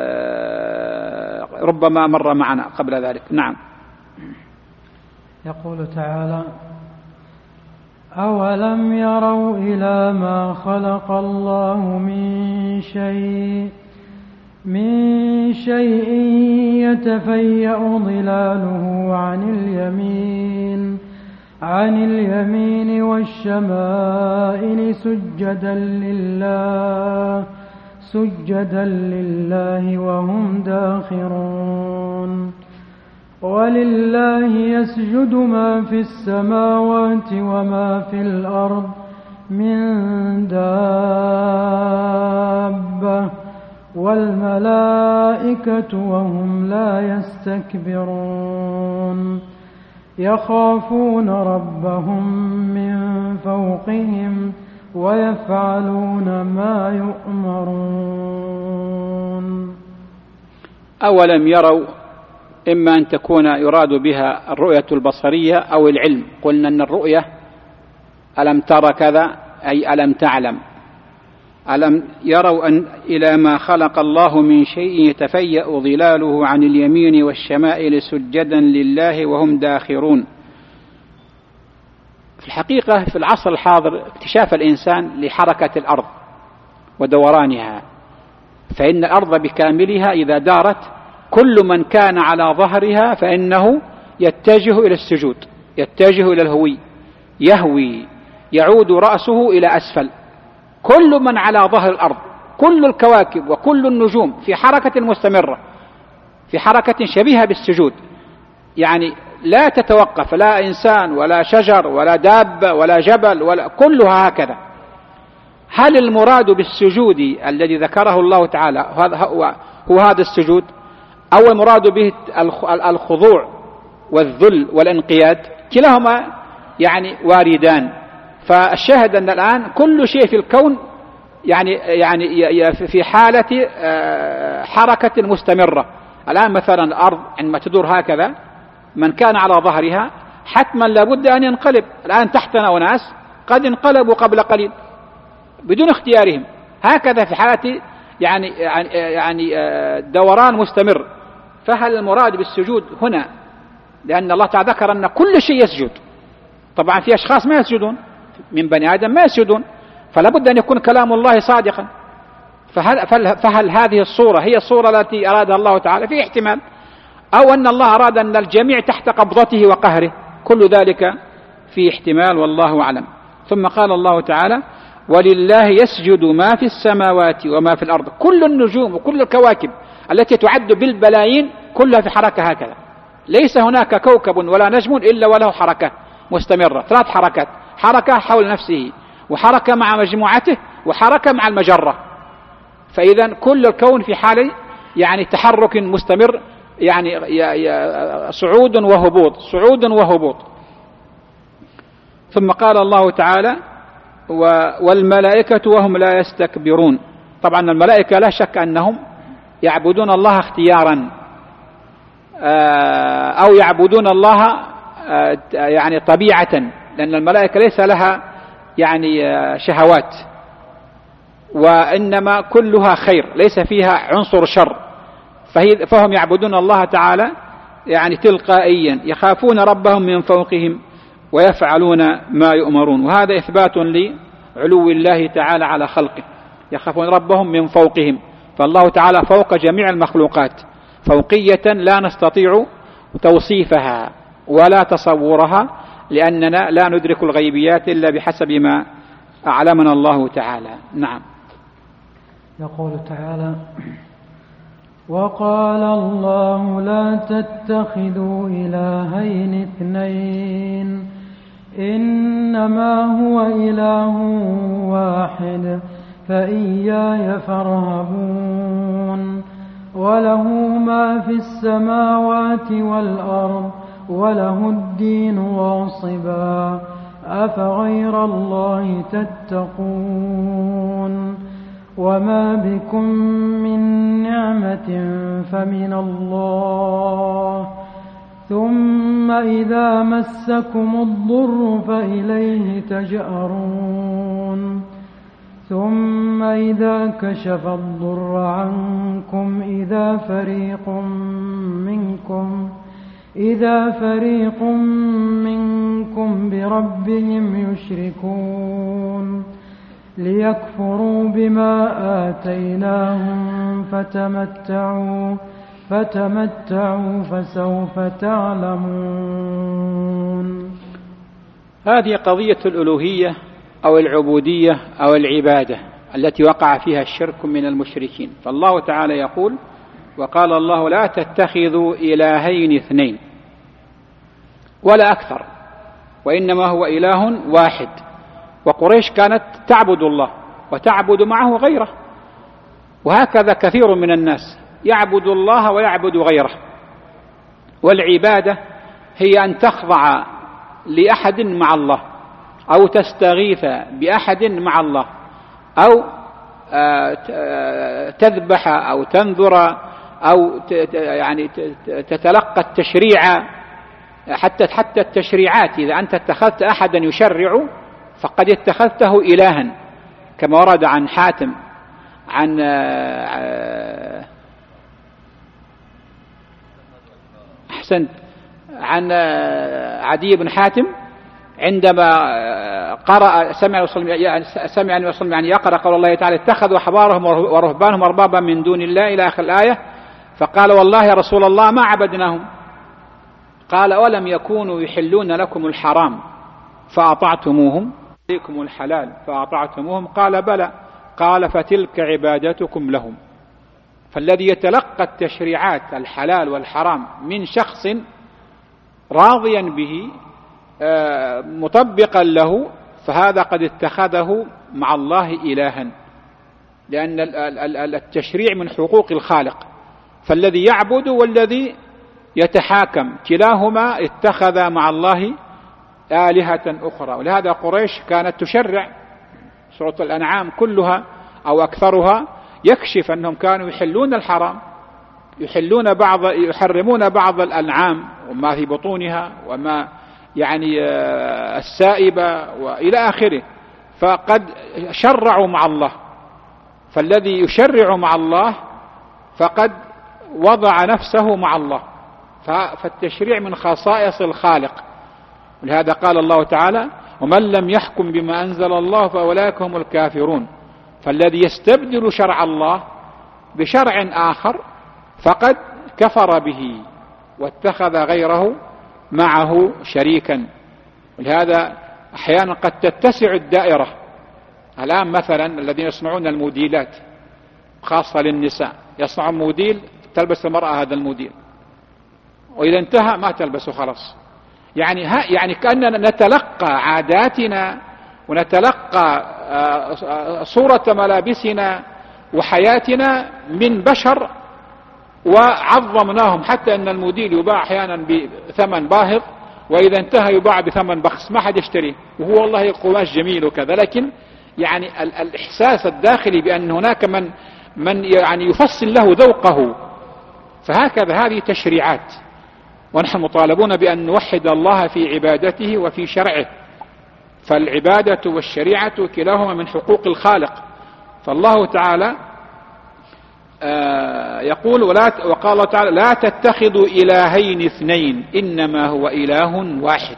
A: ربما مر معنا قبل ذلك. نعم.
B: يقول تعالى: أولم يروا إلى ما خلق الله من شيء من شيء يتفيأ ظلاله عن اليمين والشمائل سجدا لله وهم داخرون. ولله يسجد ما في السماوات وما في الأرض من دابة والملائكة وهم لا يستكبرون يخافون ربهم من فوقهم ويفعلون ما يؤمرون.
A: أولم يروا إما أن تكون يراد بها الرؤية البصرية أو العلم. قلنا أن الرؤية ألم تر كذا أي ألم تعلم. ألم يروا أن إلى ما خلق الله من شيء يتفيأ ظلاله عن اليمين والشمائل سجدا لله وهم داخرون. في الحقيقة في العصر الحاضر اكتشاف الإنسان لحركة الأرض ودورانها، فإن الأرض بكاملها إذا دارت كل من كان على ظهرها فإنه يتجه إلى السجود، يتجه إلى الهوي، يهوي، يعود رأسه إلى أسفل. كل من على ظهر الأرض، كل الكواكب وكل النجوم في حركة مستمرة، في حركة شبيهة بالسجود، يعني لا تتوقف، لا إنسان ولا شجر ولا دابة ولا جبل ولا، كلها هكذا. هل المراد بالسجود الذي ذكره الله تعالى هو هذا السجود، أو المراد به الخضوع والذل والانقياد؟ كلاهما يعني واردان. فالشاهد أن الآن كل شيء في الكون يعني في حالة حركة مستمرة. الآن مثلا الأرض عندما تدور هكذا، من كان على ظهرها حتما لابد أن ينقلب. الآن تحتنا أناس قد انقلبوا قبل قليل بدون اختيارهم، هكذا في حالة يعني دوران مستمر. فهل المراد بالسجود هنا، لأن الله تعالى ذكر أن كل شيء يسجد، طبعا في أشخاص ما يسجدون من بني آدم ما يسجدون، فلا بد أن يكون كلام الله صادقا. فهل هذه الصورة هي الصورة التي أرادها الله تعالى؟ في احتمال، أو أن الله أراد أن الجميع تحت قبضته وقهره، كل ذلك في احتمال والله أعلم. ثم قال الله تعالى: ولله يسجد ما في السماوات وما في الأرض. كل النجوم وكل الكواكب التي تعد بالبلايين كلها في حركة هكذا، ليس هناك كوكب ولا نجم إلا وله حركة مستمرة، 3 حركات: حركة حول نفسه، وحركة مع مجموعته، وحركة مع المجرة. فإذا كل الكون في حال يعني تحرك مستمر، يعني صعود وهبوط، صعود وهبوط. ثم قال الله تعالى: والملائكة وهم لا يستكبرون. طبعا الملائكة لا شك أنهم يعبدون الله اختيارا، أو يعبدون الله يعني طبيعة، لأن الملائكة ليس لها يعني شهوات، وإنما كلها خير، ليس فيها عنصر شر. فهم يعبدون الله تعالى يعني تلقائيا، يخافون ربهم من فوقهم ويفعلون ما يؤمرون. وهذا إثبات لعلو الله تعالى على خلقه، يخافون ربهم من فوقهم، فالله تعالى فوق جميع المخلوقات فوقية لا نستطيع توصيفها ولا تصورها، لأننا لا ندرك الغيبيات إلا بحسب ما أعلمنا الله تعالى. نعم.
B: يقول تعالى: وقال الله لا تتخذوا إلهين اثنين إنما هو إله واحد فإياي فارهبون. وله ما في السماوات والأرض وله الدين واصبا أفغير الله تتقون. وما بكم من نعمة فمن الله ثم إذا مسكم الضر فإليه تجأرون. ثم إذا كشف الضر عنكم إذا فريق منكم بربهم يشركون ليكفروا بما آتيناهم فتمتعوا فسوف تعلمون.
A: هذه قضية الألوهية أو العبودية أو العبادة التي وقع فيها الشرك من المشركين. فالله تعالى يقول: وقال الله: لا تتخذوا إلهين اثنين ولا أكثر، وإنما هو إله واحد. وقريش كانت تعبد الله وتعبد معه غيره، وهكذا كثير من الناس يعبد الله ويعبد غيره. والعبادة هي أن تخضع لأحد مع الله، أو تستغيث بأحد مع الله، أو تذبح أو تنذر أو يعني تتلقى التشريع. حتى التشريعات إذا أنت اتخذت أحدا يشرع فقد اتخذته إلها، كما ورد عن حاتم عن عن عدي بن حاتم عندما قرأ سمع النبي صلى الله يقرأ قول الله تعالى: اتخذوا أحبارهم ورهبانهم أربابا من دون الله إلى آخر الآية، فقال: والله يا رسول الله ما عبدناهم. قال: ولم يكونوا يحلون لكم الحرام فأطعتموهم، عليكم الحلال فأطعتموهم؟ قال: بلى. قال: فتلك عبادتكم لهم. فالذي يتلقى التشريعات الحلال والحرام من شخص راضيا به مطبقا له، فهذا قد اتخذه مع الله إلها، لأن التشريع من حقوق الخالق. فالذي يعبد والذي يتحاكم كلاهما اتخذ مع الله آلهة أخرى. ولهذا قريش كانت تشرع. سورة الأنعام كلها أو أكثرها يكشف أنهم كانوا يحلون الحرام، يحرمون بعض الأنعام وما في بطونها وما يعني السائبة وإلى آخره، فقد شرعوا مع الله. فالذي يشرع مع الله فقد وضع نفسه مع الله، فالتشريع من خصائص الخالق. ولهذا قال الله تعالى: ومن لم يحكم بما أنزل الله فأولئك هم الكافرون. فالذي يستبدل شرع الله بشرع آخر فقد كفر به واتخذ غيره معه شريكا. ولهذا أحيانا قد تتسع الدائرة. الآن مثلا الذين يصنعون الموديلات خاصة للنساء، يصنعون موديل تلبس المرأة هذا الموديل، وإذا انتهى ما تلبسه خلاص. يعني كأننا نتلقى عاداتنا ونتلقى صورة ملابسنا وحياتنا من بشر وعظمناهم، حتى أن الموديل يباع أحيانا بثمن باهظ، وإذا انتهى يباع بثمن بخس ما حد يشتريه، وهو والله قماش جميل وكذا. لكن يعني الإحساس الداخلي بأن هناك من يعني يفصل له ذوقه. فهكذا هذه تشريعات، ونحن مطالبون بأن نوحد الله في عبادته وفي شرعه. فالعبادة والشريعة كلاهما من حقوق الخالق. فالله تعالى يقول: وقال الله تعالى: لا تتخذوا إلهين اثنين إنما هو إله واحد.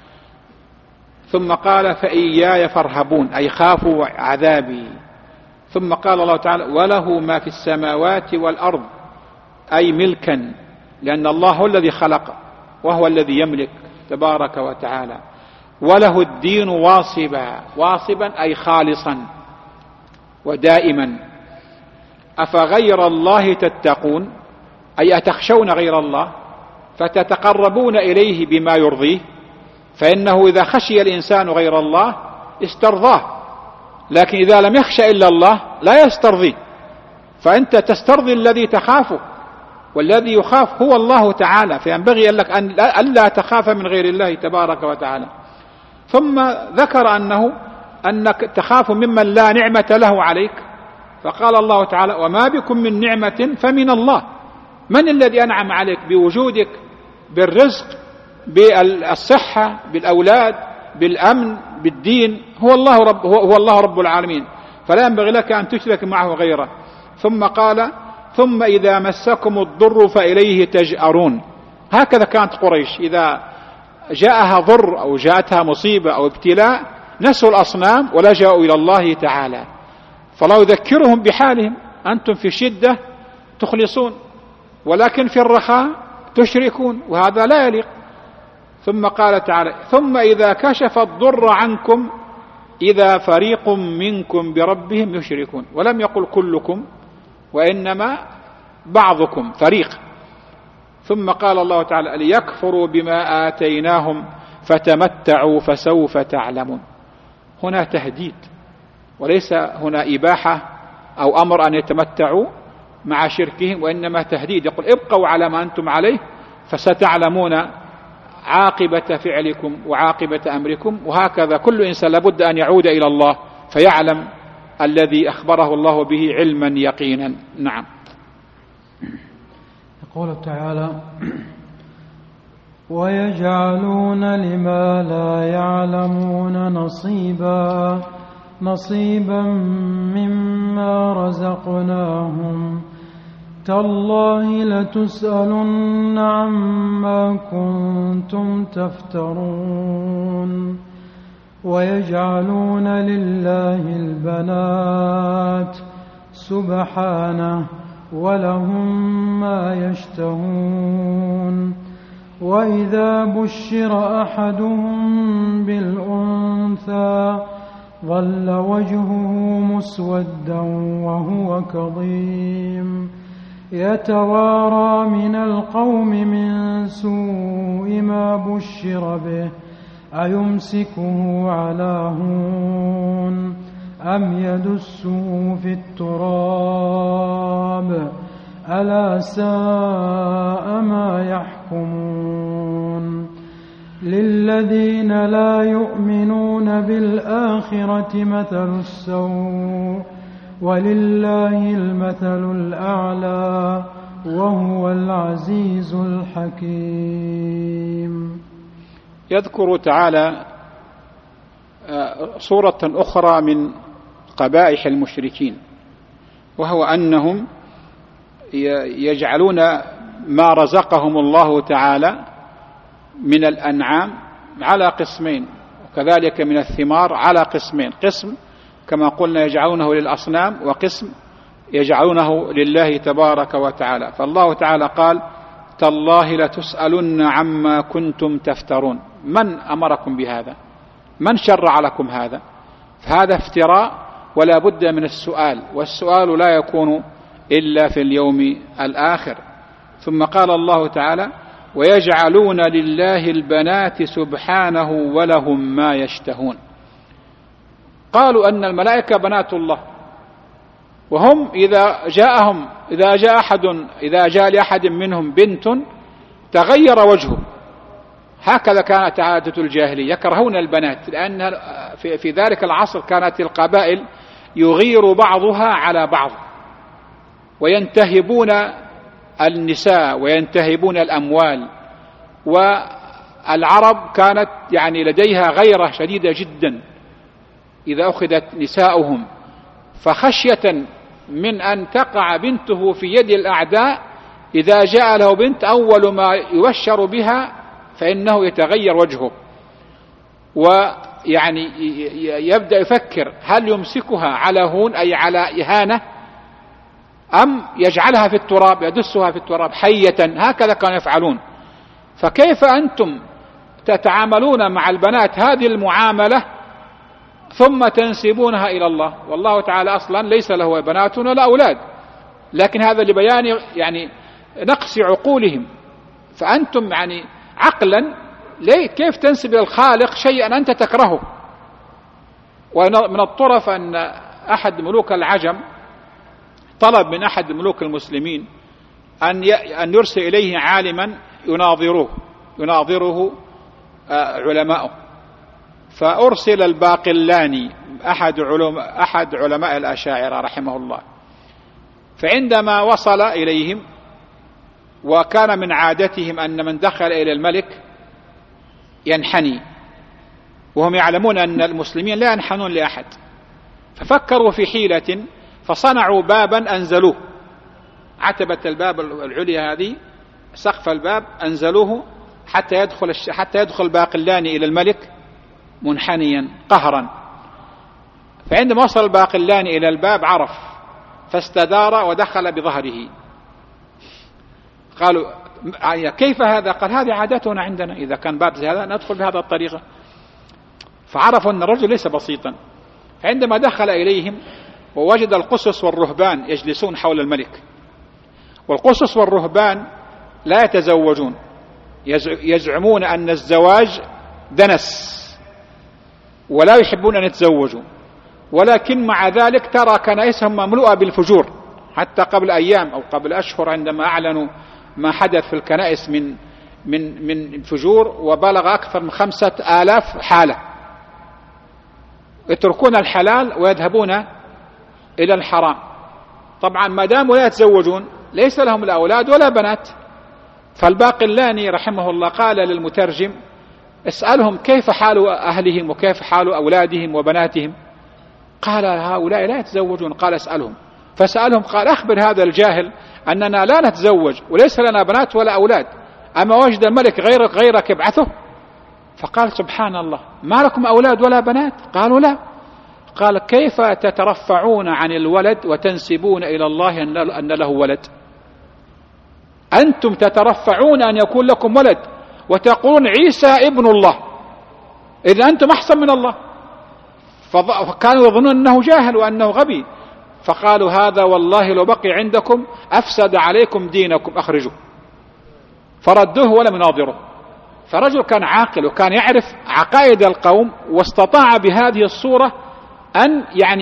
A: ثم قال: فإياي فارهبون، أي خافوا عذابي. ثم قال الله تعالى: وله ما في السماوات والأرض، أي ملكا، لأن الله هو الذي خلق وهو الذي يملك تبارك وتعالى. وله الدين واصبا أي خالصا ودائما. أفغير الله تتقون، أي أتخشون غير الله فتتقربون إليه بما يرضيه، فإنه إذا خشي الإنسان غير الله استرضاه، لكن إذا لم يخشى إلا الله لا يسترضيه. فأنت تسترضي الذي تخافه، والذي يخاف هو الله تعالى، فينبغي لك أن لا تخاف من غير الله تبارك وتعالى. ثم ذكر أنك تخاف ممن لا نعمة له عليك، فقال الله تعالى: وما بكم من نعمة فمن الله. من الذي أنعم عليك بوجودك، بالرزق، بالصحة، بالأولاد، بالأمن، بالدين؟ هو الله رب العالمين، فلا ينبغي لك أن تشرك معه غيره. ثم قال: ثم إذا مسكم الضر فإليه تجأرون. هكذا كانت قريش، إذا جاءها ضر أو جاءتها مصيبة أو ابتلاء نسوا الأصنام ولجأوا إلى الله تعالى. فالله يذكرهم بحالهم، أنتم في شدة تخلصون، ولكن في الرخاء تشركون، وهذا لا يليق. ثم قال تعالى: ثم إذا كشف الضر عنكم إذا فريق منكم بربهم يشركون. ولم يقل كلكم، وإنما بعضكم، فريق. ثم قال الله تعالى: ليكفروا بما آتيناهم فتمتعوا فسوف تعلمون. هنا تهديد، وليس هنا إباحة أو أمر أن يتمتعوا مع شركهم، وإنما تهديد. يقول: ابقوا على ما أنتم عليه فستعلمون عاقبة فعلكم وعاقبة أمركم. وهكذا كل إنسان لابد أن يعود إلى الله فيعلم الذي أخبره الله به علما يقينا. نعم.
B: يقول تعالى: ويجعلون لما لا يعلمون نصيبا مما رزقناهم تالله لتسألن عما كنتم تفترون. ويجعلون لله البنات سبحانه ولهم ما يشتهون. وإذا بشر أحدهم بالأنثى ظل وجهه مسودا وهو كظيم يتوارى من القوم من سوء ما بشر به أيمسكه على هون أم يدسه في التراب ألا ساء ما يحكمون. للذين لا يؤمنون بالآخرة مثل السوء ولله المثل الأعلى وهو العزيز الحكيم.
A: يذكر تعالى صورة أخرى من قبائح المشركين، وهو أنهم يجعلون ما رزقهم الله تعالى من الأنعام على قسمين، وكذلك من الثمار على قسمين: قسم كما قلنا يجعلونه للأصنام، وقسم يجعلونه لله تبارك وتعالى. فالله تعالى قال: تالله لتسألن عما كنتم تفترون. من أمركم بهذا؟ من شرع لكم هذا؟ فهذا افتراء ولا بد من السؤال، والسؤال لا يكون إلا في اليوم الآخر. ثم قال الله تعالى: ويجعلون لله البنات سبحانه ولهم ما يشتهون. قالوا أن الملائكة بنات الله، وهم إذا جاء لأحد منهم بنت تغير وجهه. هكذا كانت عادة الجاهلية، يكرهون البنات، لأن في ذلك العصر كانت القبائل يغير بعضها على بعض، وينتهبون النساء وينتهبون الأموال. والعرب كانت لديها غيرة شديدة جدا إذا أخذت نساؤهم، فخشية من أن تقع بنته في يد الأعداء إذا جاء له بنت أول ما يبشر بها فإنه يتغير وجهه، يبدأ يفكر هل يمسكها على هون أي على إهانة أم يجعلها في التراب، يدسها في التراب حية. هكذا كانوا يفعلون. فكيف أنتم تتعاملون مع البنات هذه المعاملة ثم تنسبونها إلى الله؟ والله تعالى أصلا ليس له بنات ولا أولاد، لكن هذا لبيان نقص عقولهم. فأنتم عقلا كيف تنسب إلى الخالق شيئا أنت تكرهه؟ ومن الطرف أن أحد ملوك العجم طلب من أحد ملوك المسلمين أن يرسل إليه عالما يناظره علماؤه، فأرسل الباقلاني أحد علماء الأشاعرة رحمه الله. فعندما وصل إليهم، وكان من عادتهم أن من دخل إلى الملك ينحني، وهم يعلمون أن المسلمين لا ينحنون لأحد، ففكروا في حيلة فصنعوا بابا أنزلوه، عتبة الباب العليا هذه سقف الباب أنزلوه حتى يدخل باقلاني إلى الملك منحنيا قهرا. فعندما وصل الباقلاني إلى الباب عرف فاستدار ودخل بظهره. قالوا كيف هذا؟ قال هذه عادتنا عندنا، إذا كان باب زي هذا ندخل بهذه الطريقة. فعرفوا أن الرجل ليس بسيطا. عندما دخل إليهم ووجد القسس والرهبان يجلسون حول الملك، والقسس والرهبان لا يتزوجون، يزعمون أن الزواج دنس ولا يحبون أن يتزوجوا، ولكن مع ذلك ترى كنائسهم مملوءة بالفجور. حتى قبل أيام أو قبل أشهر عندما أعلنوا ما حدث في الكنائس من فجور، وبلغ أكثر من 5000 حالة، يتركون الحلال ويذهبون إلى الحرام. طبعا ما داموا لا يتزوجون ليس لهم لا أولاد ولا بنات. فالباقلاني رحمه الله قال للمترجم اسألهم كيف حال أهلهم وكيف حال أولادهم وبناتهم. قال هؤلاء لا يتزوجون. قال اسألهم. فسألهم قال أخبر هذا الجاهل أننا لا نتزوج وليس لنا بنات ولا أولاد، أما وجد الملك غيرك يبعثه؟ فقال سبحان الله، ما لكم أولاد ولا بنات؟ قالوا لا. قال كيف تترفعون عن الولد وتنسبون إلى الله أن له ولد؟ أنتم تترفعون أن يكون لكم ولد وتقولون عيسى ابن الله، إذا أنتم أحسن من الله. فكانوا يظنون أنه جاهل وأنه غبي. فقالوا هذا والله لو بقي عندكم أفسد عليكم دينكم، أخرجوه. فردوه ولم يناظره. فرجل كان عاقل وكان يعرف عقائد القوم، واستطاع بهذه الصورة أن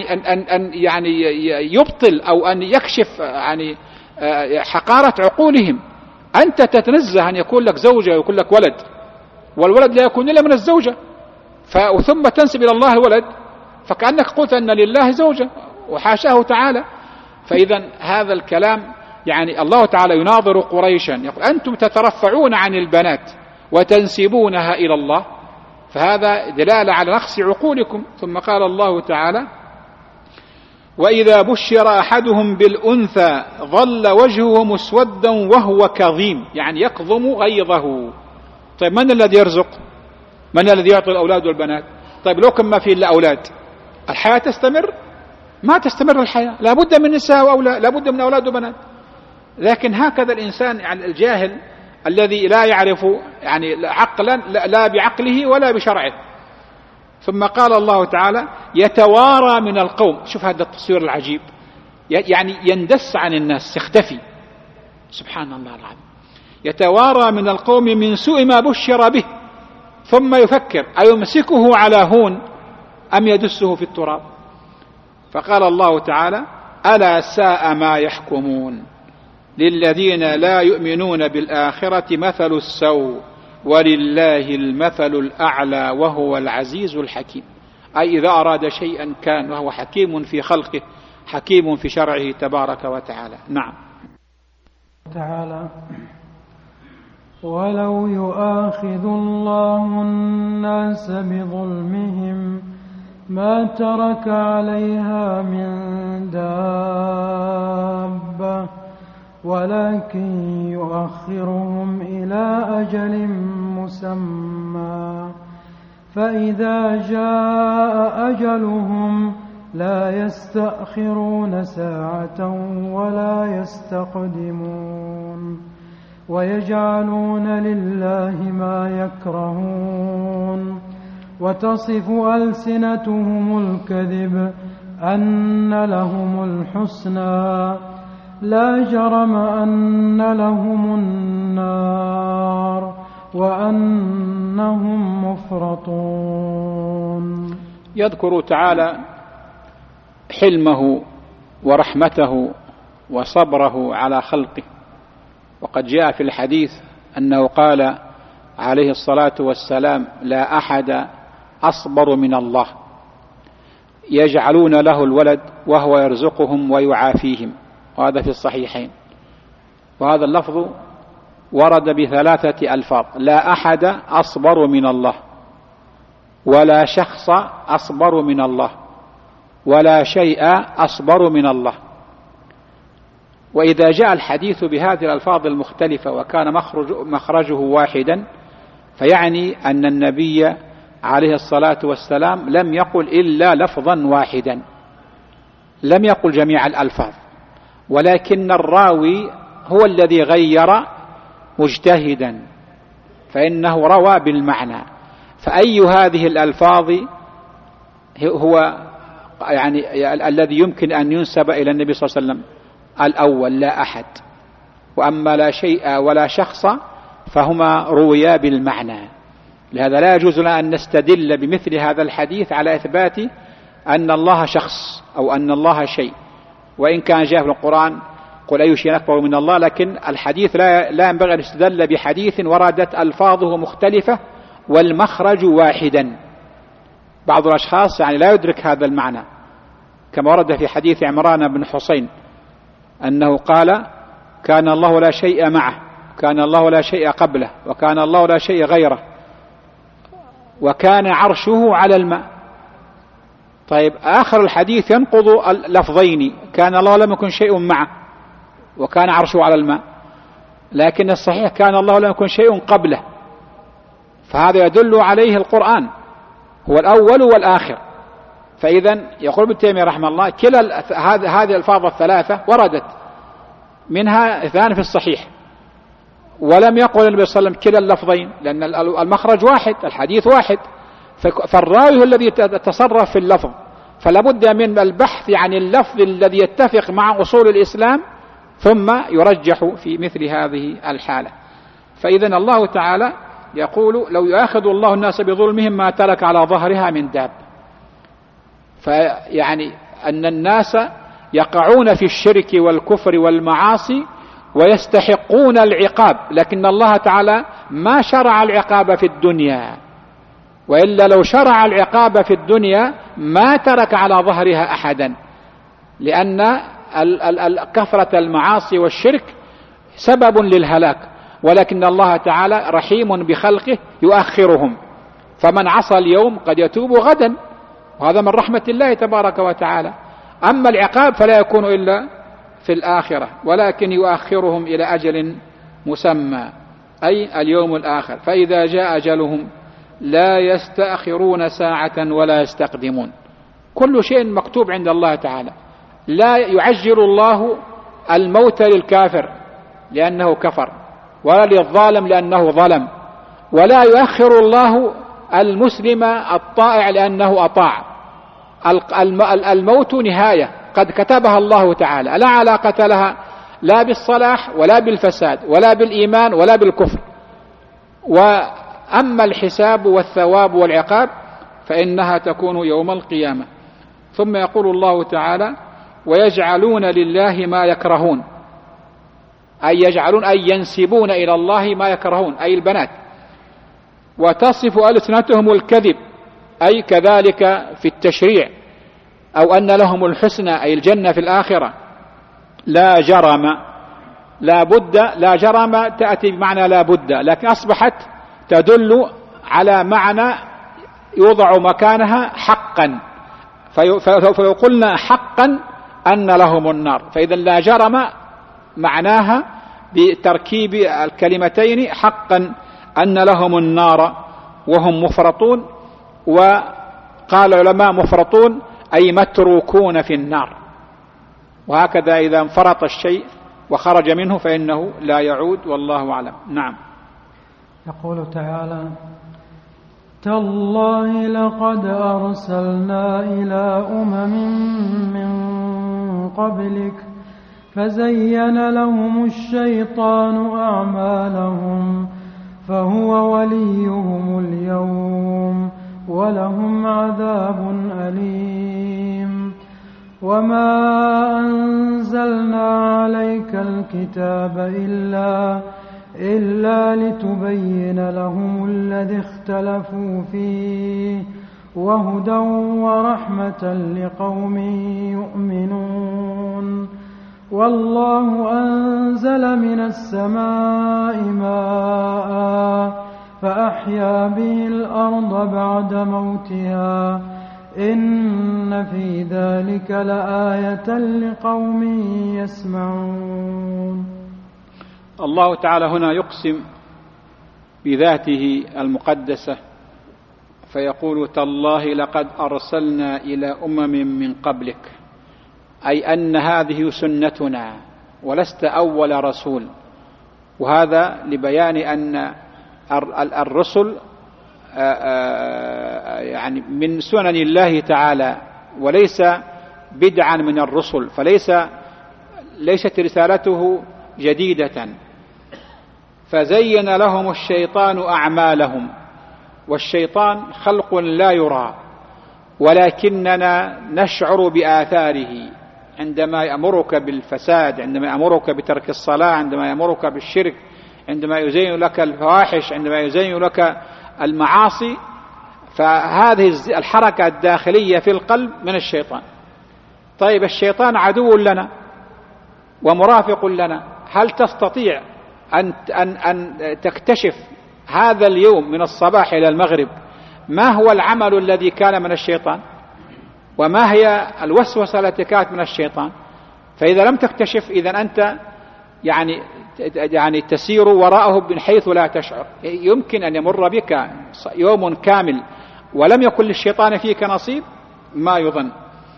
A: يبطل أو أن يكشف حقارة عقولهم. أنت تتنزه أن يكون لك زوجة ويكون لك ولد، والولد لا يكون إلا من الزوجة، ثم تنسب إلى الله الولد، فكأنك قلت أن لله زوجة وحاشاه تعالى. فإذا هذا الكلام الله تعالى يناظر قريشا يقول أنتم تترفعون عن البنات وتنسبونها إلى الله، فهذا دلالة على نقص عقولكم. ثم قال الله تعالى وإذا بشر أحدهم بالأنثى ظل وجهه مسودا وهو كظيم، يكظم غيظه. طيب من الذي يرزق؟ من الذي يعطي الأولاد والبنات؟ طيب لو كان ما فيه إلا أولاد الحياة تستمر؟ ما تستمر الحياة، لا بد من نساء وأولاد، لا بد من أولاد وبنات. لكن هكذا الإنسان الجاهل الذي لا يعرف عقلا، لا بعقله ولا بشرعه. ثم قال الله تعالى يتوارى من القوم. شوف هذا التصوير العجيب، يندس عن الناس، يختفي. سبحان الله العظيم. يتوارى من القوم من سوء ما بشر به ثم يفكر أيمسكه على هون أم يدسه في التراب. فقال الله تعالى ألا ساء ما يحكمون للذين لا يؤمنون بالآخرة مثل السوء ولله المثل الأعلى وهو العزيز الحكيم. أي إذا أراد شيئا كان، وهو حكيم في خلقه حكيم في شرعه تبارك وتعالى. نعم.
B: تعالى ولو يؤاخذ الله الناس بظلمهم ما ترك عليها من دابة ولكن يؤخرهم إلى أجل مسمى فإذا جاء أجلهم لا يستأخرون ساعة ولا يستقدمون ويجعلون لله ما يكرهون وتصف ألسنتهم الكذب أن لهم الحسنى لا جرم أن لهم النار وأنهم مفرطون.
A: يذكر تعالى حلمه ورحمته وصبره على خلقه. وقد جاء في الحديث أنه قال عليه الصلاة والسلام لا أحد أصبر من الله يجعلون له الولد وهو يرزقهم ويعافيهم. وهذا في الصحيحين. وهذا اللفظ ورد بثلاثة ألفاظ: لا أحد أصبر من الله، ولا شخص أصبر من الله، ولا شيء أصبر من الله. وإذا جاء الحديث بهذه الألفاظ المختلفة وكان مخرجه واحدا فيعني أن النبي عليه الصلاة والسلام لم يقل إلا لفظا واحدا، لم يقل جميع الألفاظ، ولكن الراوي هو الذي غير مجتهدا، فإنه روى بالمعنى. فأي هذه الألفاظ هو يعني الذي يمكن أن ينسب إلى النبي صلى الله عليه وسلم؟ الأول لا أحد. وأما لا شيء ولا شخص فهما رويا بالمعنى. لهذا لا يجوز لنا أن نستدل بمثل هذا الحديث على إثبات أن الله شخص أو أن الله شيء، وإن كان جاء في القرآن قل أي شيء أكبر من الله، لكن الحديث لا ينبغي أن يستدل بحديث وردت ألفاظه مختلفة والمخرج واحدا. بعض الأشخاص يعني لا يدرك هذا المعنى، كما ورد في حديث عمران بن حسين أنه قال كان الله لا شيء معه، كان الله لا شيء قبله، وكان الله لا شيء غيره، وكان عرشه على الماء. طيب آخر الحديث ينقض اللفظين، كان الله لم يكن شيء معه وكان عرشه على الماء، لكن الصحيح كان الله لم يكن شيء قبله. فهذا يدل عليه القرآن، هو الأول والآخر. فإذا يقول ابن تيمية رحمه الله كلا هذه الألفاظ الثلاثة وردت، منها اثنان في الصحيح، ولم يقل النبي صلى الله عليه وسلم كلا اللفظين، لأن المخرج واحد، الحديث واحد، فالراوي هو الذي يتصرف في اللفظ، فلا بد من البحث عن اللفظ الذي يتفق مع أصول الإسلام ثم يرجح في مثل هذه الحالة. فإذا الله تعالى يقول لو يؤاخذ الله الناس بظلمهم ما ترك على ظهرها من داب. فيعني أن الناس يقعون في الشرك والكفر والمعاصي ويستحقون العقاب، لكن الله تعالى ما شرع العقاب في الدنيا، وإلا لو شرع العقاب في الدنيا ما ترك على ظهرها أحدا، لأن كثرة المعاصي والشرك سبب للهلاك، ولكن الله تعالى رحيم بخلقه يؤخرهم، فمن عصى اليوم قد يتوب غدا، وهذا من رحمة الله تبارك وتعالى. أما العقاب فلا يكون إلا في الآخرة، ولكن يؤخرهم إلى أجل مسمى، أي اليوم الآخر، فإذا جاء أجلهم لا يستأخرون ساعة ولا يستقدمون. كل شيء مكتوب عند الله تعالى. لا يعجل الله الموت للكافر لأنه كفر، ولا للظالم لأنه ظلم، ولا يؤخر الله المسلم الطائع لأنه أطاع. الموت نهاية قد كتبها الله تعالى، لا علاقة لها لا بالصلاح ولا بالفساد ولا بالإيمان ولا بالكفر. وأما الحساب والثواب والعقاب فإنها تكون يوم القيامة. ثم يقول الله تعالى ويجعلون لله ما يكرهون، أي يجعلون أي ينسبون إلى الله ما يكرهون، أي البنات. وتصف ألسنتهم الكذب، أي كذلك في التشريع، أو أن لهم الحسنى أي الجنة في الآخرة. لا جرم، لا بد، لا جرم تأتي بمعنى لا بد، لكن أصبحت تدل على معنى يوضع مكانها حقا، فلو قلنا حقا أن لهم النار، فإذا لا جرم معناها بتركيب الكلمتين حقا أن لهم النار وهم مفرطون. وقال العلماء مفرطون أي متروكون في النار، وهكذا إذا انفرط الشيء وخرج منه فإنه لا يعود، والله أعلم. نعم.
B: يقول تعالى تالله لقد أرسلنا إلى من قبلك فزين لهم الشيطان أعمالهم فهو وليهم اليوم ولهم عذاب أليم. وما أنزلنا عليك الكتاب إلا لتبين لهم الذي اختلفوا فيه وهدى ورحمة لقوم يؤمنون. والله أنزل من السماء ماء فأحيا به الأرض بعد موتها إن في ذلك لآية لقوم يسمعون.
A: الله تعالى هنا يقسم بذاته المقدسة فيقول تالله لقد أرسلنا إلى من قبلك، أي أن هذه سنتنا ولست أول رسول. وهذا لبيان أن الرسل يعني من سنن الله تعالى وليس بدعا من الرسل، ليست رسالته جديدة. فزين لهم الشيطان أعمالهم، والشيطان خلق لا يرى ولكننا نشعر بآثاره عندما يأمرك بالفساد، عندما يأمرك بترك الصلاة، عندما يأمرك بالشرك، عندما يزين لك الفواحش، عندما يزين لك المعاصي. فهذه الحركة الداخلية في القلب من الشيطان. طيب الشيطان عدو لنا ومرافق لنا، هل تستطيع أن تكتشف هذا اليوم من الصباح إلى المغرب ما هو العمل الذي كان من الشيطان وما هي الوسوسة التي كانت من الشيطان؟ فإذا لم تكتشف إذن أنت يعني تسير وراءه من حيث لا تشعر. يمكن أن يمر بك يوم كامل ولم يكن للشيطان فيك نصيب، ما يظن.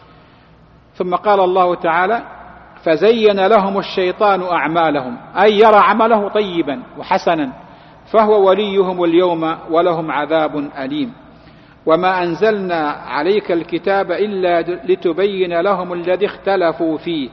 A: ثم قال الله تعالى: فزين لهم الشيطان أعمالهم، أي يرى عمله طيبا وحسنا فهو وليهم اليوم ولهم عذاب أليم. وما أنزلنا عليك الكتاب إلا لتبين لهم الذي اختلفوا فيه.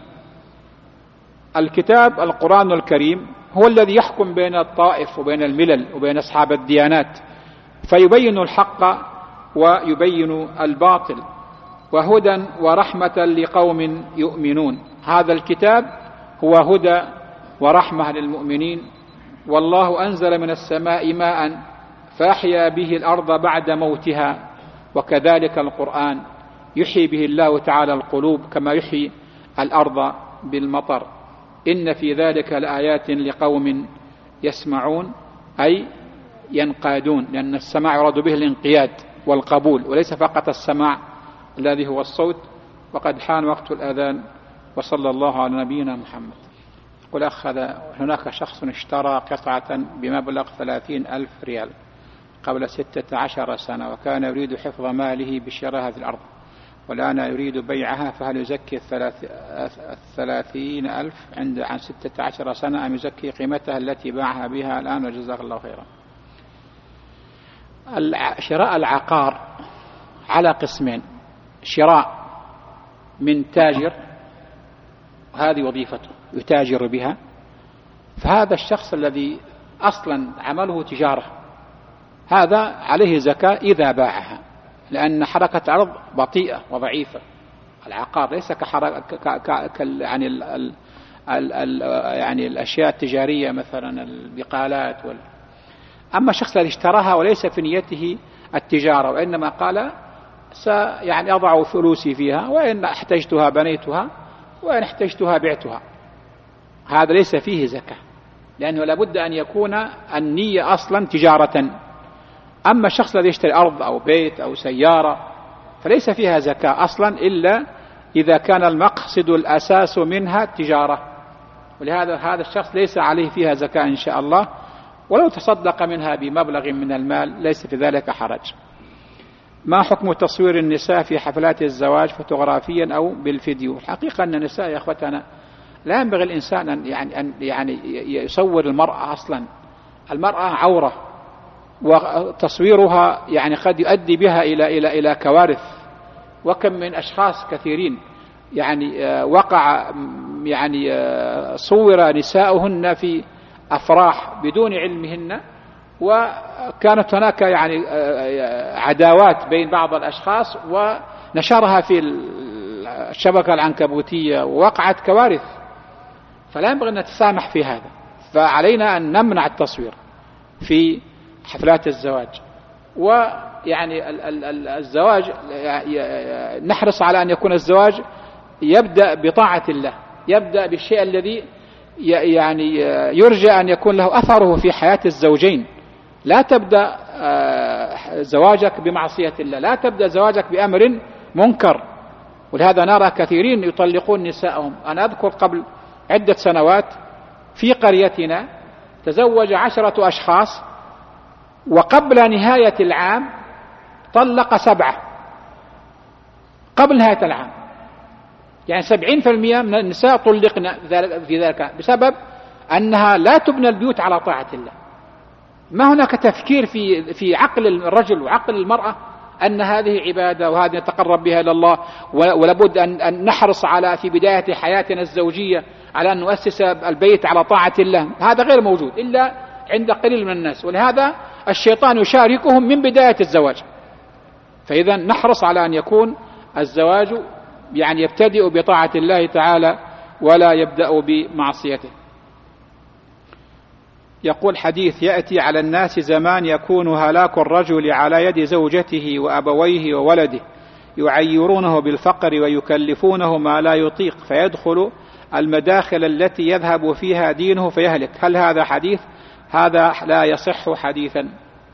A: الكتاب القرآن الكريم هو الذي يحكم بين الطائف وبين الملل وبين أصحاب الديانات، فيبين الحق ويبين الباطل، وهدى ورحمة لقوم يؤمنون. هذا الكتاب هو هدى ورحمة للمؤمنين. والله أنزل من السماء ماء فأحيا به الأرض بعد موتها، وكذلك القرآن يحيي به الله تعالى القلوب كما يحيي الأرض بالمطر. إن في ذلك لآيات لقوم يسمعون، أي ينقادون، لأن السماع يراد به الانقياد والقبول وليس فقط السماع الذي هو الصوت. وقد حان وقت الأذان، وصلى الله على نبينا محمد. قل هناك شخص اشترى قطعة بمبلغ 30,000 ريال قبل 16 سنة، وكان يريد حفظ ماله بشراء هذه الأرض، والآن يريد بيعها، فهل يزكي 30,000 عن 16 سنة أم يزكي قيمتها التي باعها بها الآن؟ وجزاك الله خيرا. شراء العقار على قسمين: شراء من تاجر، هذه وظيفته يتاجر بها، فهذا الشخص الذي أصلا عمله تجارة هذا عليه زكاة إذا باعها، لأن حركة الأرض بطيئة وضعيفة. العقار ليس يعني الأشياء التجارية مثلا البقالات أما الشخص الذي اشتراها وليس في نيته التجارة، وإنما قال يعني أضع فلوسي فيها، وإن احتجتها بنيتها، وإن احتجتها بعتها، هذا ليس فيه زكاة، لأنه لابد أن يكون النية أصلا تجارة. أما الشخص الذي يشتري أرض أو بيت أو سيارة فليس فيها زكاة أصلا إلا إذا كان المقصد الأساس منها التجارة، ولهذا هذا الشخص ليس عليه فيها زكاة إن شاء الله، ولو تصدق منها بمبلغ من المال ليس في ذلك حرج. ما حكم تصوير النساء في حفلات الزواج فوتوغرافيا أو بالفيديو؟ الحقيقة أن النساء يا أخوتنا لا ينبغي الإنسان أن يصور المرأة أصلا. المرأة عورة، وتصويرها يعني قد يؤدي بها إلى كوارث. وكم من أشخاص كثيرين وقع صور نساؤهن في أفراح بدون علمهن، وكانت هناك عداوات بين بعض الأشخاص ونشرها في الشبكة العنكبوتية ووقعت كوارث. فلا ينبغي أن نتسامح في هذا، فعلينا أن نمنع التصوير في حفلات الزواج. الزواج نحرص على أن يكون الزواج يبدأ بطاعة الله، يبدأ بالشيء الذي يرجى أن يكون له أثره في حياة الزوجين. لا تبدأ زواجك بمعصية الله، لا تبدأ زواجك بأمر منكر. ولهذا نرى كثيرين يطلقون نساءهم. أنا أذكر قبل عدة سنوات في قريتنا تزوج 10 أشخاص، وقبل نهاية العام طلق 7 قبل نهاية العام. يعني 70% من النساء طلقن في ذلك بسبب أنها لا تبنى البيوت على طاعة الله. ما هناك تفكير في عقل الرجل وعقل المرأة أن هذه عبادة وهذه نتقرب بها إلى الله، ولابد أن نحرص على في بداية حياتنا الزوجية على أن نؤسس البيت على طاعة الله. هذا غير موجود إلا عند قليل من الناس، ولهذا الشيطان يشاركهم من بداية الزواج. فإذا نحرص على أن يكون الزواج يعني يبتدئ بطاعة الله تعالى ولا يبدأ بمعصيته. يقول حديث: يأتي على الناس زمان يكون هلاك الرجل على يد زوجته وأبويه وولده، يعيرونه بالفقر ويكلفونه ما لا يطيق، فيدخل المداخل التي يذهب فيها دينه فيهلك. هل هذا حديث؟ هذا لا يصح حديثا.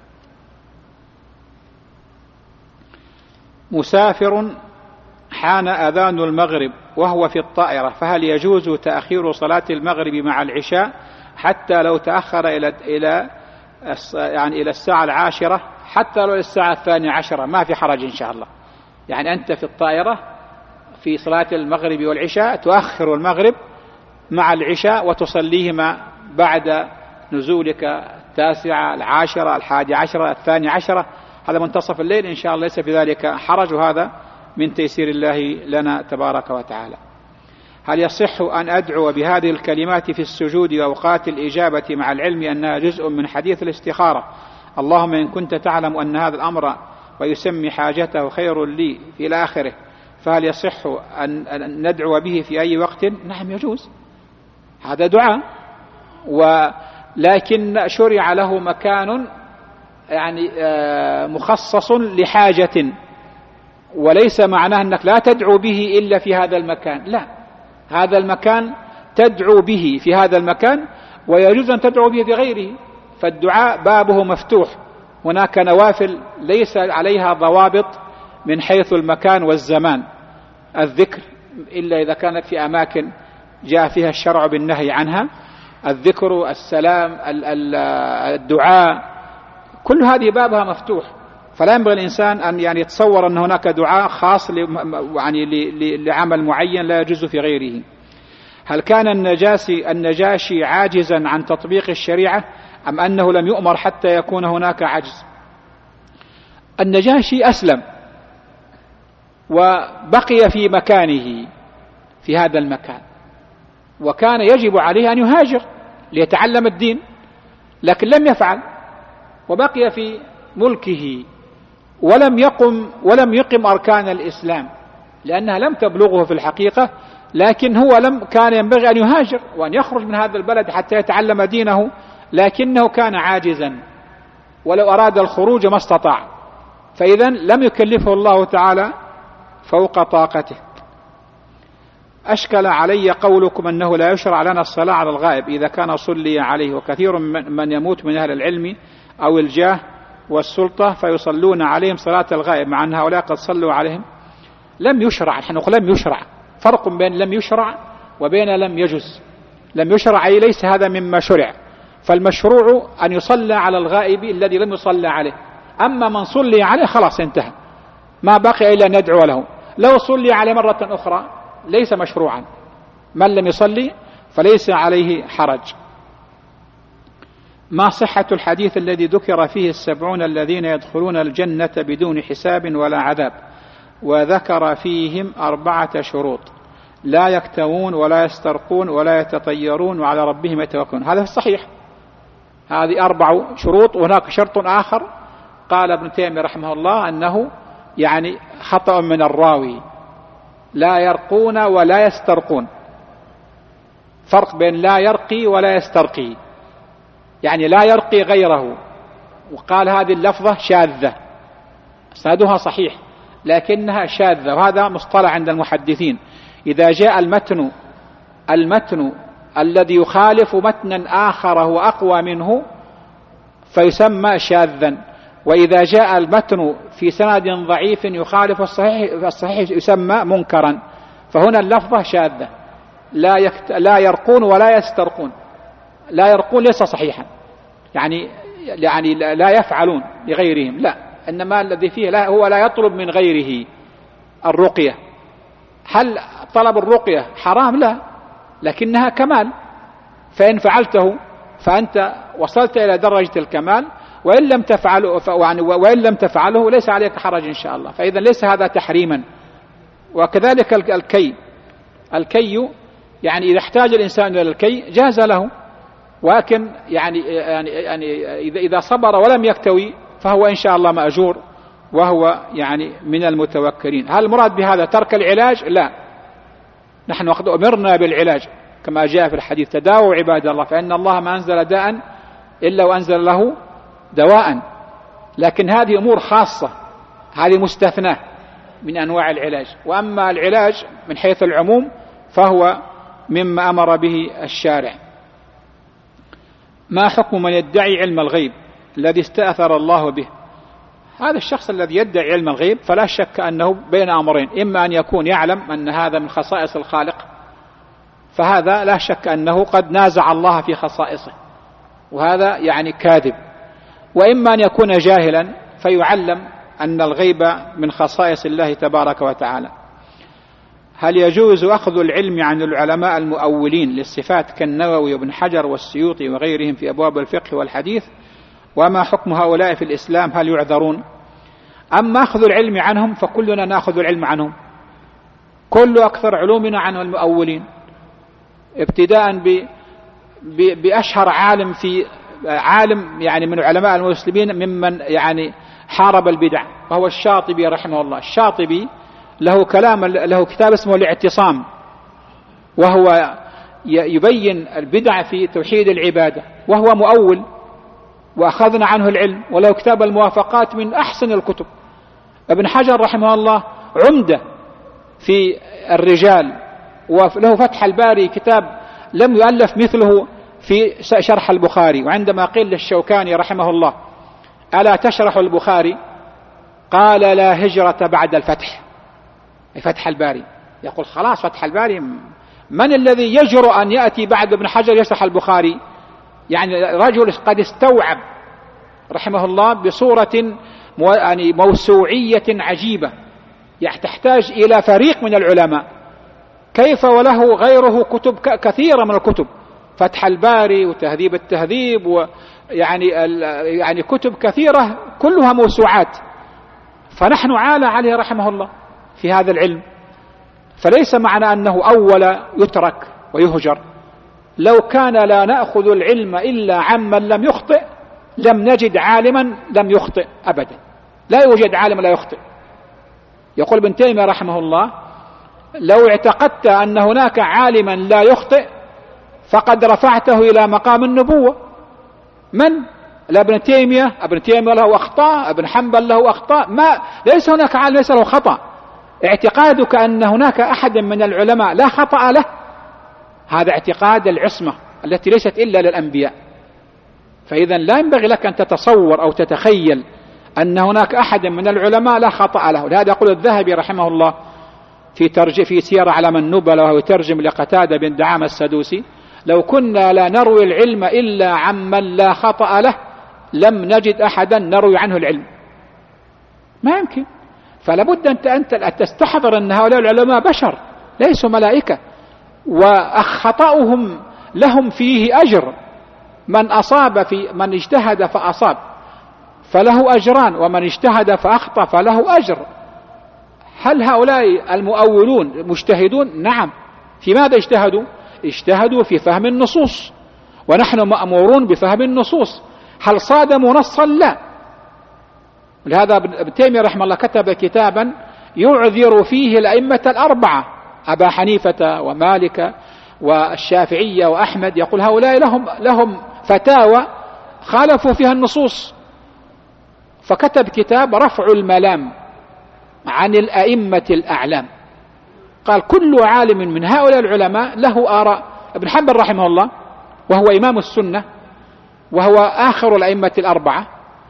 A: مسافر حان أذان المغرب وهو في الطائرة، فهل يجوز تأخير صلاة المغرب مع العشاء حتى لو تأخر إلى الساعة 10، حتى لو الساعة 12، ما في حرج إن شاء الله. يعني أنت في الطائرة في صلاة المغرب والعشاء تؤخر المغرب مع العشاء وتصليهما بعد نزولك 9، 10، 11، 12، هذا منتصف الليل إن شاء الله، ليس في ذلك حرج، وهذا من تيسير الله لنا تبارك وتعالى. هل يصح أن أدعو بهذه الكلمات في السجود وأوقات الإجابة مع العلم أنها جزء من حديث الاستخارة؟ اللهم إن كنت تعلم أن هذا الأمر ويسمي حاجته خير لي إلى آخره، فهل يصح أن ندعو به في أي وقت؟ نعم يجوز، هذا دعاء، ولكن شرع له مكان يعني مخصص لحاجة، وليس معناه أنك لا تدعو به إلا في هذا المكان، لا، هذا المكان تدعو به في هذا المكان، ويجوز أن تدعو به في غيره، فالدعاء بابه مفتوح. هناك نوافل ليس عليها ضوابط من حيث المكان والزمان، الذكر إلا إذا كانت في أماكن جاء فيها الشرع بالنهي عنها، الذكر، السلام، الدعاء، كل هذه بابها مفتوح. فلا ينبغي الإنسان أن يعني يتصور أن هناك دعاء خاص لعمل معين لا يجوز في غيره. هل كان النجاشي عاجزا عن تطبيق الشريعة أم أنه لم يؤمر حتى يكون هناك عجز؟ النجاشي أسلم وبقي في مكانه في هذا المكان، وكان يجب عليه أن يهاجر ليتعلم الدين، لكن لم يفعل وبقي في ملكه ولم يقم أركان الإسلام لأنها لم تبلغه في الحقيقة، لكن هو كان ينبغي أن يهاجر وأن يخرج من هذا البلد حتى يتعلم دينه، لكنه كان عاجزا، ولو أراد الخروج ما استطاع، فإذا لم يكلفه الله تعالى فوق طاقته. أشكل علي قولكم أنه لا يشرع لنا الصلاة على الغائب إذا كان صلي عليه، وكثير من يموت من أهل العلم أو الجاه والسلطة فيصلون عليهم صلاة الغائب، مع أن هؤلاء قد صلوا عليهم. لم يشرع، نحن نقول لم يشرع، فرق بين لم يشرع وبين لم يجز. لم يشرع أي ليس هذا مما شرع، فالمشروع أن يصلى على الغائب الذي لم يصلى عليه، أما من صلي عليه خلاص انتهى، ما بقي إلا أن ندعو له. لو صلي عليه مرة أخرى ليس مشروعا، من لم يصلي فليس عليه حرج. ما صحة الحديث الذي ذكر فيه 70 الذين يدخلون الجنة بدون حساب ولا عذاب، وذكر فيهم 4 شروط: لا يكتوون ولا يسترقون ولا يتطيرون وعلى ربهم يتوكلون؟ هذا الصحيح، هذه 4 شروط، وهناك شرط آخر قال ابن تيمية رحمه الله أنه يعني خطأ من الراوي: لا يرقون ولا يسترقون، فرق بين لا يرقي ولا يسترقي، يعني لا يرقي غيره، وقال هذه اللفظة شاذة، اسنادها صحيح لكنها شاذة، وهذا مصطلح عند المحدثين. إذا جاء المتن الذي يخالف متنا آخر هو أقوى منه فيسمى شاذا، وإذا جاء المتن في سند ضعيف يخالف الصحيح يسمى منكرا. فهنا اللفظة شاذة، لا يرقون ولا يسترقون. لا يرقون ليس صحيحا، يعني لا يفعلون لغيرهم، لا، إنما الذي فيه هو لا يطلب من غيره الرقية. هل طلب الرقية حرام؟ لا، لكنها كمال، فإن فعلته فأنت وصلت إلى درجة الكمال، وإن لم تفعله ليس عليك حرج إن شاء الله. فإذا ليس هذا تحريما. وكذلك الكي يعني إذا احتاج الإنسان إلى الكي جاز له، ولكن إذا صبر ولم يكتوي فهو إن شاء الله مأجور، وهو يعني من المتوكلين. هل المراد بهذا ترك العلاج؟ لا، نحن قد أمرنا بالعلاج كما جاء في الحديث: تداووا عباد الله فإن الله ما أنزل داء إلا وأنزل له دواء. لكن هذه أمور خاصة، هذه مستثنى من أنواع العلاج. وأما العلاج من حيث العموم فهو مما أمر به الشارع. ما حكم من يدعي علم الغيب الذي استأثر الله به؟ هذا الشخص الذي يدعي علم الغيب فلا شك أنه بين أمرين: إما أن يكون يعلم أن هذا من خصائص الخالق، فهذا لا شك أنه قد نازع الله في خصائصه، وهذا يعني كاذب. وإما أن يكون جاهلا فيعلم أن الغيب من خصائص الله تبارك وتعالى. هل يجوز أخذ العلم عن العلماء المؤولين للصفات كالنووي وابن حجر والسيوطي وغيرهم في أبواب الفقه والحديث؟ وما حكم هؤلاء في الإسلام؟ هل يعذرون؟ أما أخذ العلم عنهم فكلنا نأخذ العلم عنهم، كل أكثر علومنا عن المؤولين، ابتداء بأشهر عالم يعني من علماء المسلمين ممن يعني حارب البدع، وهو الشاطبي رحمه الله. الشاطبي له كتاب اسمه الاعتصام، وهو يبين البدع في توحيد العبادة، وهو مؤول وأخذنا عنه العلم. وله كتاب الموافقات من أحسن الكتب. ابن حجر رحمه الله عمدة في الرجال، وله فتح الباري كتاب لم يؤلف مثله في شرح البخاري. وعندما قيل للشوكاني رحمه الله: ألا تشرح البخاري؟ قال: لا هجرة بعد الفتح، فتح الباري. يقول خلاص فتح الباري، من الذي يجرؤ أن يأتي بعد ابن حجر يشرح البخاري؟ يعني رجل قد استوعب رحمه الله بصورة موسوعية عجيبة، تحتاج إلى فريق من العلماء. كيف وله غيره كتب كثيرة من الكتب، فتح الباري وتهذيب التهذيب، يعني كتب كثيرة كلها موسوعات. فنحن عالى عليه رحمه الله في هذا العلم، فليس معنى أنه أول يترك ويهجر. لو كان لا نأخذ العلم إلا عمن لم يخطئ لم نجد عالما لم يخطئ أبدا، لا يوجد عالم لا يخطئ. يقول ابن تيمية رحمه الله: لو اعتقدت أن هناك عالما لا يخطئ فقد رفعته إلى مقام النبوة. من؟ ابن تيمية له أخطاء، ابن حنبل له أخطاء، ليس هناك عالم ليس له خطأ. اعتقادك أن هناك أحد من العلماء لا خطأ له، هذا اعتقاد العصمة التي ليست إلا للأنبياء. فإذا لا ينبغي لك أن تتصور أو تتخيل أن هناك أحد من العلماء لا خطأ له. لهذا يقول الذهبي رحمه الله في سير أعلام النبلاء وهو يترجم لقتادة بن دعامة السدوسي: لو كنا لا نروي العلم إلا عمن لا خطأ له لم نجد أحدا نروي عنه العلم. ما يمكن. فلا بد أن تستحضر أن هؤلاء العلماء بشر ليسوا ملائكة، وخطأهم لهم فيه أجر. من اجتهد فأصاب فله أجران، ومن اجتهد فأخطأ فله أجر. هل هؤلاء المؤولون مجتهدون؟ نعم. في ماذا اجتهدوا؟ اجتهدوا في فهم النصوص، ونحن مأمورون بفهم النصوص. هل صادموا نصا؟ لا. لهذا ابن تيمية رحمه الله كتب كتابا يعذر فيه الأئمة الأربعة: أبا حنيفة ومالك والشافعية وأحمد. يقول هؤلاء لهم فتاوى خالفوا فيها النصوص، فكتب كتاب رفع الملام عن الأئمة الأعلام. قال كل عالم من هؤلاء العلماء له آراء. ابن حنبل رحمه الله وهو إمام السنة وهو آخر الأئمة الأربعة،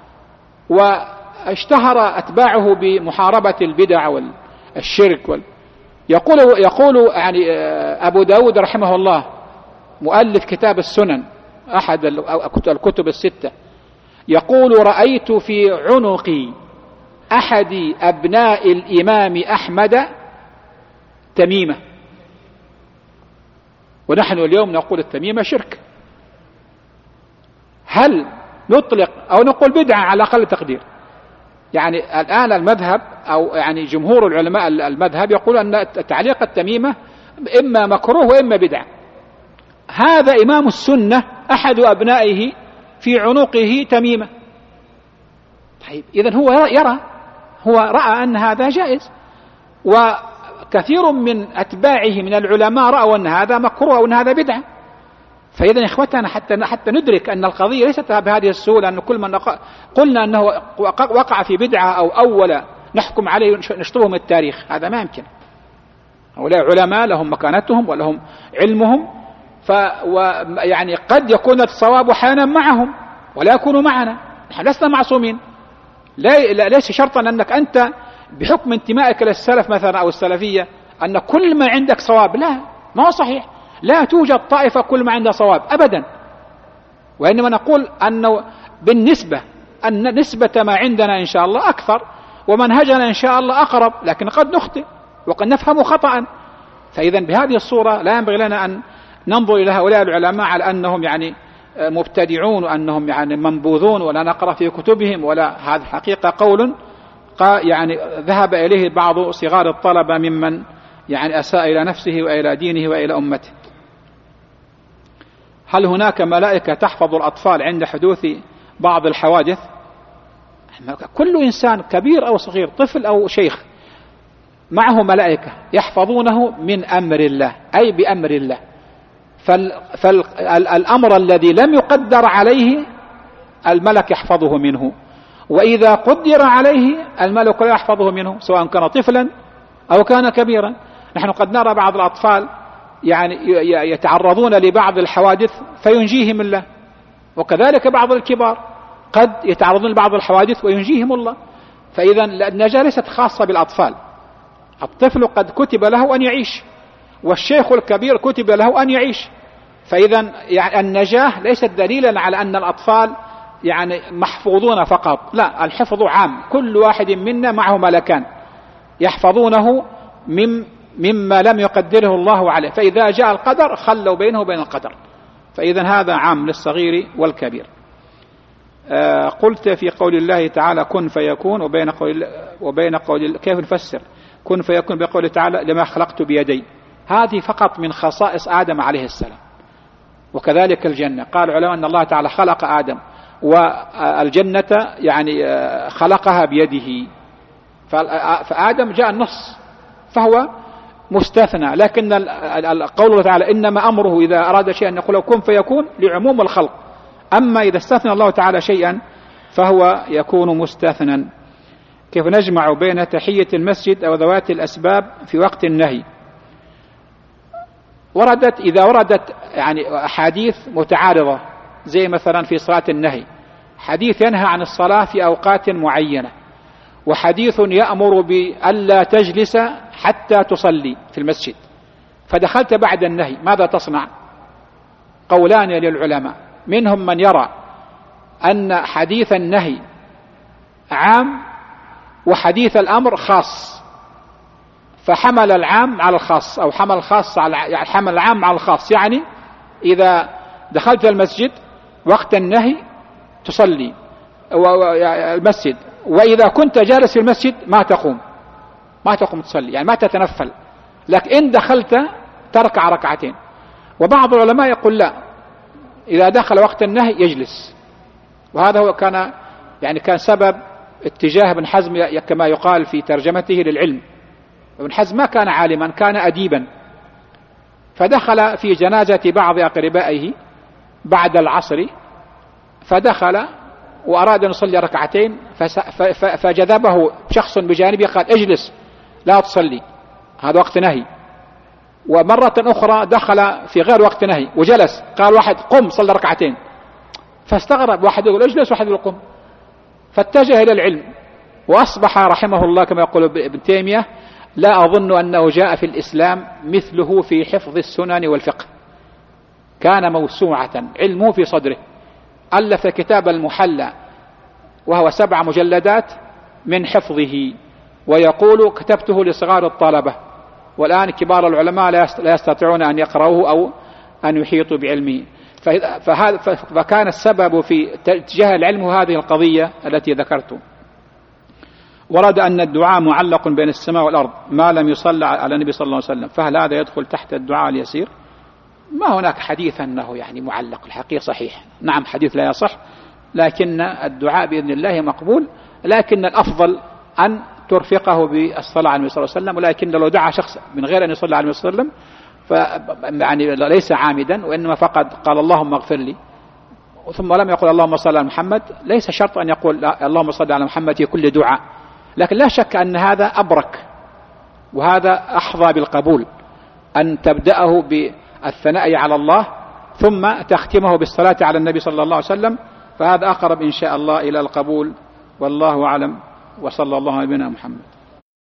A: واشتهر أتباعه بمحاربة البدع والشرك يقول يعني أبو داود رحمه الله مؤلف كتاب السنن أحد الكتب الستة، يقول: رأيت في عنق أحد أبناء الإمام أحمد تميمة. ونحن اليوم نقول التميمة شرك. هل نطلق أو نقول بدعة على أقل تقدير؟ يعني الآن المذهب أو يعني جمهور العلماء المذهب يقول أن تعليق التميمة إما مكروه وإما بدعة. هذا إمام السنة أحد أبنائه في عنقه تميمة. طيب إذن هو رأى أن هذا جائز، وكثير من أتباعه من العلماء رأوا أن هذا مكروه وأن هذا بدعة. فإذا إخوتنا حتى ندرك أن القضية ليست بهذه السهولة، أن كل من قلنا أنه وقع في بدعة أو أول نحكم عليه نشطبه من التاريخ، هذا ما يمكن. هؤلاء علماء لهم مكانتهم ولهم علمهم، يعني قد يكون الصواب أحيانا معهم ولا يكونوا معنا، نحن لسنا معصومين. ليس شرطا أنك أنت بحكم انتمائك للسلف مثلا أو السلفية أن كل ما عندك صواب، لا، ما هو صحيح. لا توجد طائفة كل ما عندها صواب أبدا، وإنما نقول أنه بالنسبة أن نسبة ما عندنا إن شاء الله أكثر ومنهجنا إن شاء الله أقرب، لكن قد نخطئ وقد نفهم خطأ. فإذا بهذه الصورة لا ينبغي لنا أن ننظر إلى هؤلاء العلماء على أنهم يعني مبتدعون وأنهم يعني منبوذون ولا نقرأ في كتبهم، ولا هذا حقيقة قول يعني ذهب إليه بعض صغار الطلبة ممن يعني أساء إلى نفسه وإلى دينه وإلى أمته. هل هناك ملائكة تحفظ الأطفال عند حدوث بعض الحوادث؟ كل إنسان كبير أو صغير، طفل أو شيخ، معه ملائكة يحفظونه من أمر الله، أي بأمر الله. فالأمر الذي لم يقدر عليه الملك يحفظه منه، وإذا قدر عليه الملك لا يحفظه منه، سواء كان طفلا أو كان كبيرا. نحن قد نرى بعض الأطفال يعني يتعرضون لبعض الحوادث فينجيهم الله، وكذلك بعض الكبار قد يتعرضون لبعض الحوادث وينجيهم الله. فإذا النجاة ليست خاصة بالأطفال، الطفل قد كتب له أن يعيش، والشيخ الكبير كتب له أن يعيش. فإذا يعني النجاة ليست دليلا على أن الأطفال يعني محفوظون فقط، لا، الحفظ عام، كل واحد منا معه ملكان يحفظونه مما لم يقدره الله عليه، فإذا جاء القدر خلوا بينه وبين القدر. فإذا هذا عام للصغير والكبير. قلت في قول الله تعالى كن فيكون، وبين قول كيف نفسر كن فيكون بقوله تعالى لما خلقت بيدي؟ هذه فقط من خصائص آدم عليه السلام. وكذلك الجنة، قال العلماء أن الله تعالى خلق آدم والجنة يعني خلقها بيده، فآدم جاء النص فهو مستثنى. لكن قول الله تعالى إنما أمره إذا أراد شيئا يقول كن فيكون لعموم الخلق، أما إذا استثنى الله تعالى شيئا فهو يكون مستثنى. كيف نجمع بين تحية المسجد أو ذوات الأسباب في وقت النهي؟ إذا وردت يعني أحاديث متعارضة، زي مثلا في صلاة النهي حديث ينهى عن الصلاة في أوقات معينة، وحديث يأمر بألا تجلس حتى تصلي في المسجد، فدخلت بعد النهي، ماذا تصنع؟ قولان للعلماء، منهم من يرى أن حديث النهي عام وحديث الأمر خاص، فحمل العام على الخاص، أو حمل الخاص على حمل العام على الخاص. يعني إذا دخلت المسجد وقت النهي تصلي المسجد، وإذا كنت جالس في المسجد ما تقوم تصلي، يعني ما تتنفل، لكن إن دخلت تركع ركعتين. وبعض العلماء يقول لا، إذا دخل وقت النهي يجلس. وهذا هو كان سبب اتجاه ابن حزم كما يقال في ترجمته للعلم. ابن حزم ما كان عالما، كان أديبا، فدخل في جنازة بعض أقربائه بعد العصر، فدخل وأراد أن يصلي ركعتين، فجذبه شخص بجانبه قال اجلس لا تصلي، هذا وقت نهي. ومرة أخرى دخل في غير وقت نهي وجلس، قال واحد قم صلي ركعتين، فاستغرب، واحد يقول اجلس واحد يقول قم، فاتجه إلى العلم وأصبح رحمه الله كما يقول ابن تيمية لا أظن أنه جاء في الإسلام مثله في حفظ السنن والفقه، كان موسوعة علمه في صدره. ألف كتاب المحلى وهو 7 مجلدات من حفظه، ويقول كتبته لصغار الطلبة، والآن كبار العلماء لا يستطيعون أن يقرأوه أو أن يحيطوا بعلمه. فكان السبب في اتجاه العلم هذه القضية التي ذكرت. ورد أن الدعاء معلق بين السماء والأرض ما لم يصلى على النبي صلى الله عليه وسلم، فهل هذا يدخل تحت الدعاء اليسير؟ ما هناك حديث أنه يعني معلق، الحقيقة صحيح، نعم حديث لا يصح، لكن الدعاء بإذن الله مقبول، لكن الأفضل أن ترفقه بالصلاة على النبي صلى الله عليه وسلم. ولكن لو دعا شخص من غير أن يصلى على النبي صلى الله عليه وسلم يعني ليس عامدا، وإنما فقط قال اللهم اغفر لي ثم لم يقل اللهم صل على محمد، ليس شرط أن يقول اللهم صل على محمد في كل دعاء، لكن لا شك أن هذا أبرك وهذا أحظى بالقبول، أن تبدأه بالثناء على الله ثم تختمه بالصلاة على النبي صلى الله عليه وسلم، فهذا أقرب إن شاء الله إلى القبول، والله أعلم، وصلى الله على نبينا محمد.